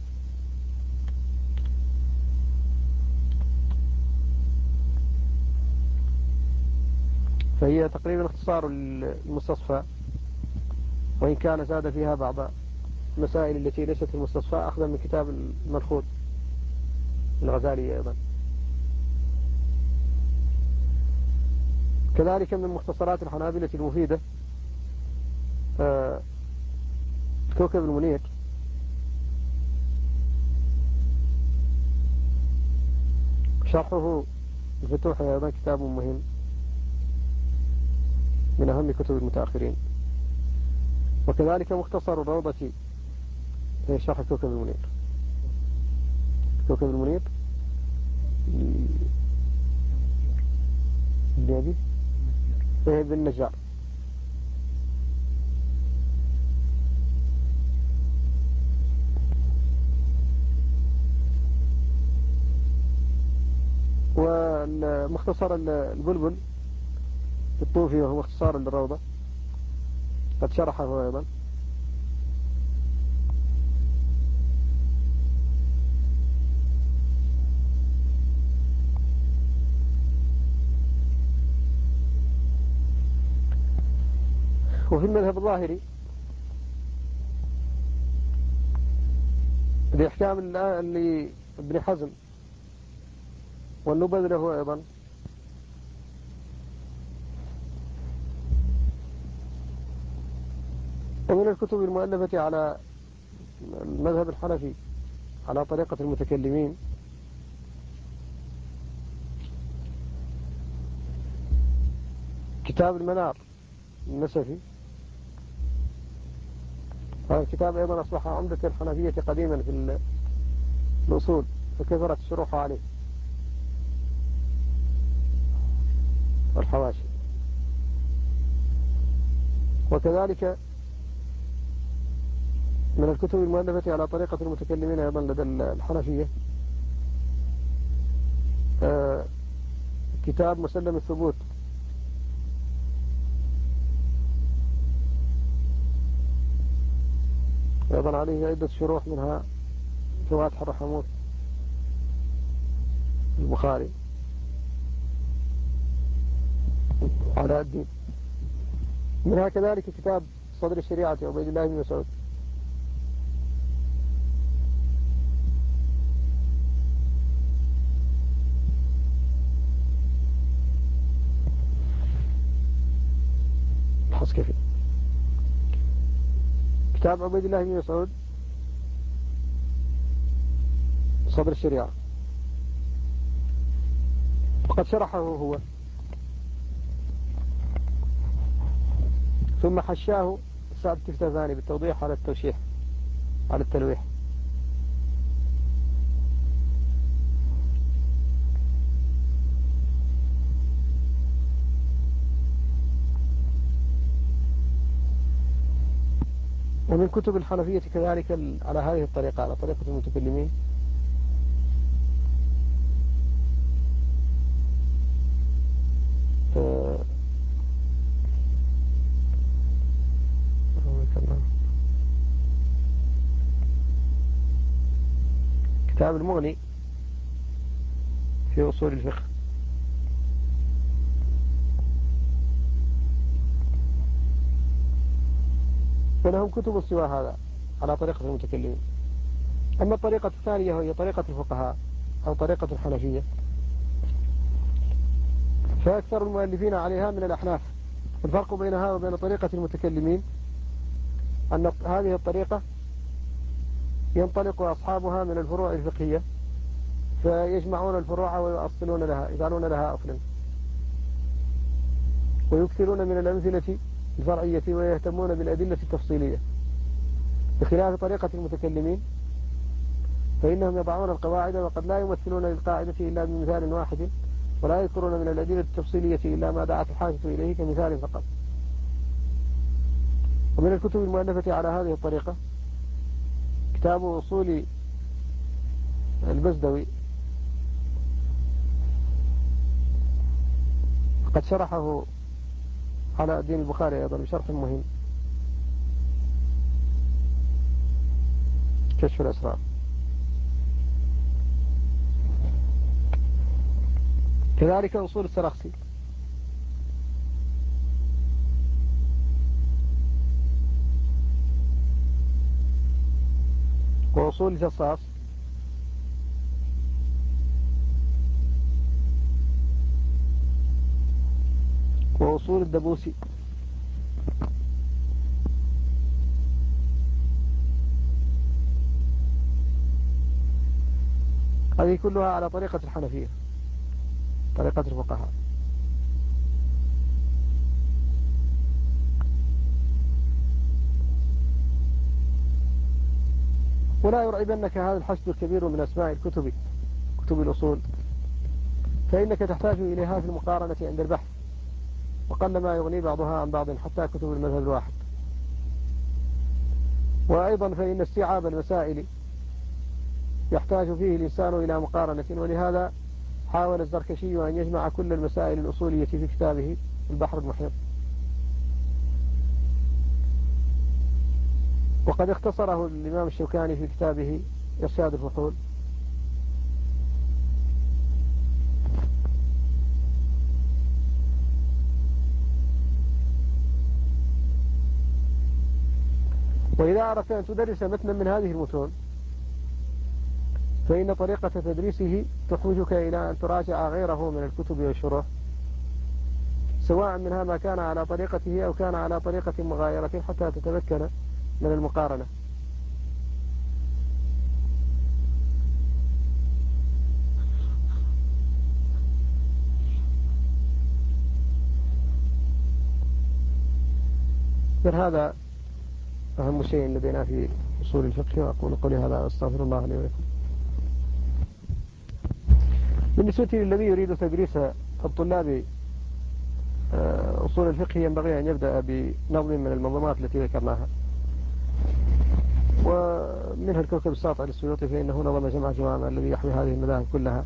فهي تقريبا اختصار المستصفى، وإن كان زاد فيها بعض المسائل التي ليست في المستصفى أخذا من كتاب المنخود الغزالي أيضا. كذلك من مختصرات الحنابلة المفيدة كوكب المنير، شرحه الفتوح أيضا كتاب مهم من أهم كتب المتأخرين. وكذلك مختصر الروضة في شرح كوكب المنير. كوكب المنير ابن أبي ابن النجار. ومختصر البلبل الطوفي وهو اختصار للروضة قد شرحه أيضا. وفي المذهب الظاهري بإحكام اللي ابن حزم والنبذ له أيضا. ومن الكتب المؤلفة على المذهب الحنفي على طريقة المتكلمين كتاب المنار النسفي. هذا الكتاب أيضا أصبح عمدة الحنفية قديما في الأصول، فكثرت الشروح عليه والحواشي. وكذلك من الكتب المؤلفة على طريقة المتكلمين أيضا لدى الحنفية كتاب مسلم الثبوت، أيضا عليه عدة شروح منها فواتح الرحموت البخاري على الدين. منها كذلك كتاب صدر الشريعة عبيد الله بن مسعود. الحصكفي كتاب عبيد الله بن مسعود صدر الشريعة، وقد شرحه هو ثم حشاه سعد التفتازاني بالتوضيح على التوشيح على التلويح. ومن كتب الحنفية كذلك على هذه الطريقة على طريقة المتكلمين كتاب المغني في أصول الفقه. ولهم كتب سوى هذا على طريقة المتكلمين. أما الطريقة الثانية وهي طريقة الفقهاء أو طريقة الحنفية فأكثر المؤلفين عليها من الأحناف. الفرق بينها وبين طريقة المتكلمين أن هذه الطريقة ينطلق أصحابها من الفروع الفقهية فيجمعون الفروع ويؤصلون لها، يجعلون لها أصلا. ويكثرون من الأمثلة الفرعية ويهتمون بالأدلة التفصيلية، بخلاف طريقة المتكلمين فإنهم يضعون القواعد وقد لا يمثلون للقاعدة إلا بمثال واحد، ولا يذكرون من الأدلة التفصيلية إلا ما دعت الحاجة إليه كمثال فقط. ومن الكتب المؤلفة على هذه الطريقة كتاب أصول البزدوي، قد شرحه على الدين البخاري أيضا بشرح مهم، كشف الأسرار. كذلك أصول السرخسي، وأصول الجصاص، وأصول الدبوسي. هذه كلها على طريقة الحنفية، طريقة الفقهاء. ولا يرعبنك هذا الحشد الكبير من أسماء الكتب، كتب الأصول، فإنك تحتاج إليها في المقارنة عند البحث، وقل ما يغني بعضها عن بعض حتى كتب المذهب الواحد. وأيضا فإن استيعاب المسائل يحتاج فيه الإنسان إلى مقارنة، ولهذا حاول الزركشي أن يجمع كل المسائل الأصولية في كتابه البحر المحيط، وقد اختصره الإمام الشوكاني في كتابه إرشاد الفحول. وإذا أردت أن تدرس متنا من هذه المتون فإن طريقة تدريسه تحوجك إلى أن تراجع غيره من الكتب والشروح، سواء منها ما كان على طريقته أو كان على طريقة مغايرة، حتى تتمكن من المقارنة. من هذا أهم شيء لدينا في أصول الفقه، وأقول قولي هذا أستغفر الله لي ولكم. بالنسبة للذي يريد تدريس الطلاب أصول الفقه ينبغي أن يبدأ بنظم من المنظومات التي ذكرناها، ومنها الكوكب الساطع للسيوطي، فإنه نظم جمع جوامع الذي يحوي هذه المذاهب كلها.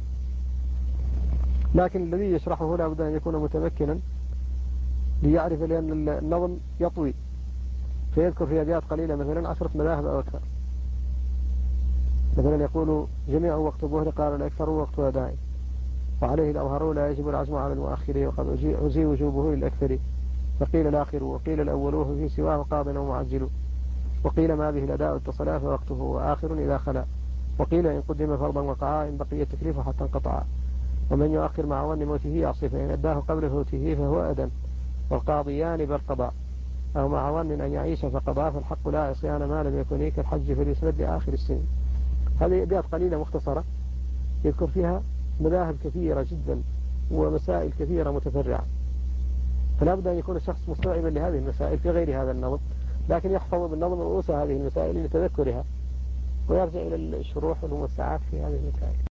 لكن الذي يشرحه لا بد أن يكون متمكنا ليعرف، لأن النظم يطوي، فيذكر في أبيات قليلة مثلا 10 مذاهب أو أكثر. مثلا يقول جميع وقت الظهر قال الأكثر وقت أداء، وعليه الأظهر لا يجب العزم على المؤخر، وقد أزي وجوبه للأكثر، فقيل الآخر وقيل الأول في سواه قاض ومعجل، وقيل ما به الأداء اتصلا فوقته وآخر إذا خلا، وقيل إن قدم فرضا وقعا إن بقي التكليف حتى انقطعا، ومن يؤخر مع ظن موته يعصي، فإن أداه قبل فوته فهو أدم، والقاضيان بالقضاء، أو مع ظن أن يعيش فقضاء، فالحق لا عصيان ما لم يكن كالحج في الإسند لآخر السنين. هذه أبيات قليلة مختصرة يذكر فيها مذاهب كثيرة جدا ومسائل كثيرة متفرعة، فلا بد أن يكون الشخص مستوعبا لهذه المسائل في غير هذا النظم، لكن يحفظ بالنظم رؤوس هذه المسائل لتذكرها، ويرجع إلى الشروح والموسعات في هذه المسائل.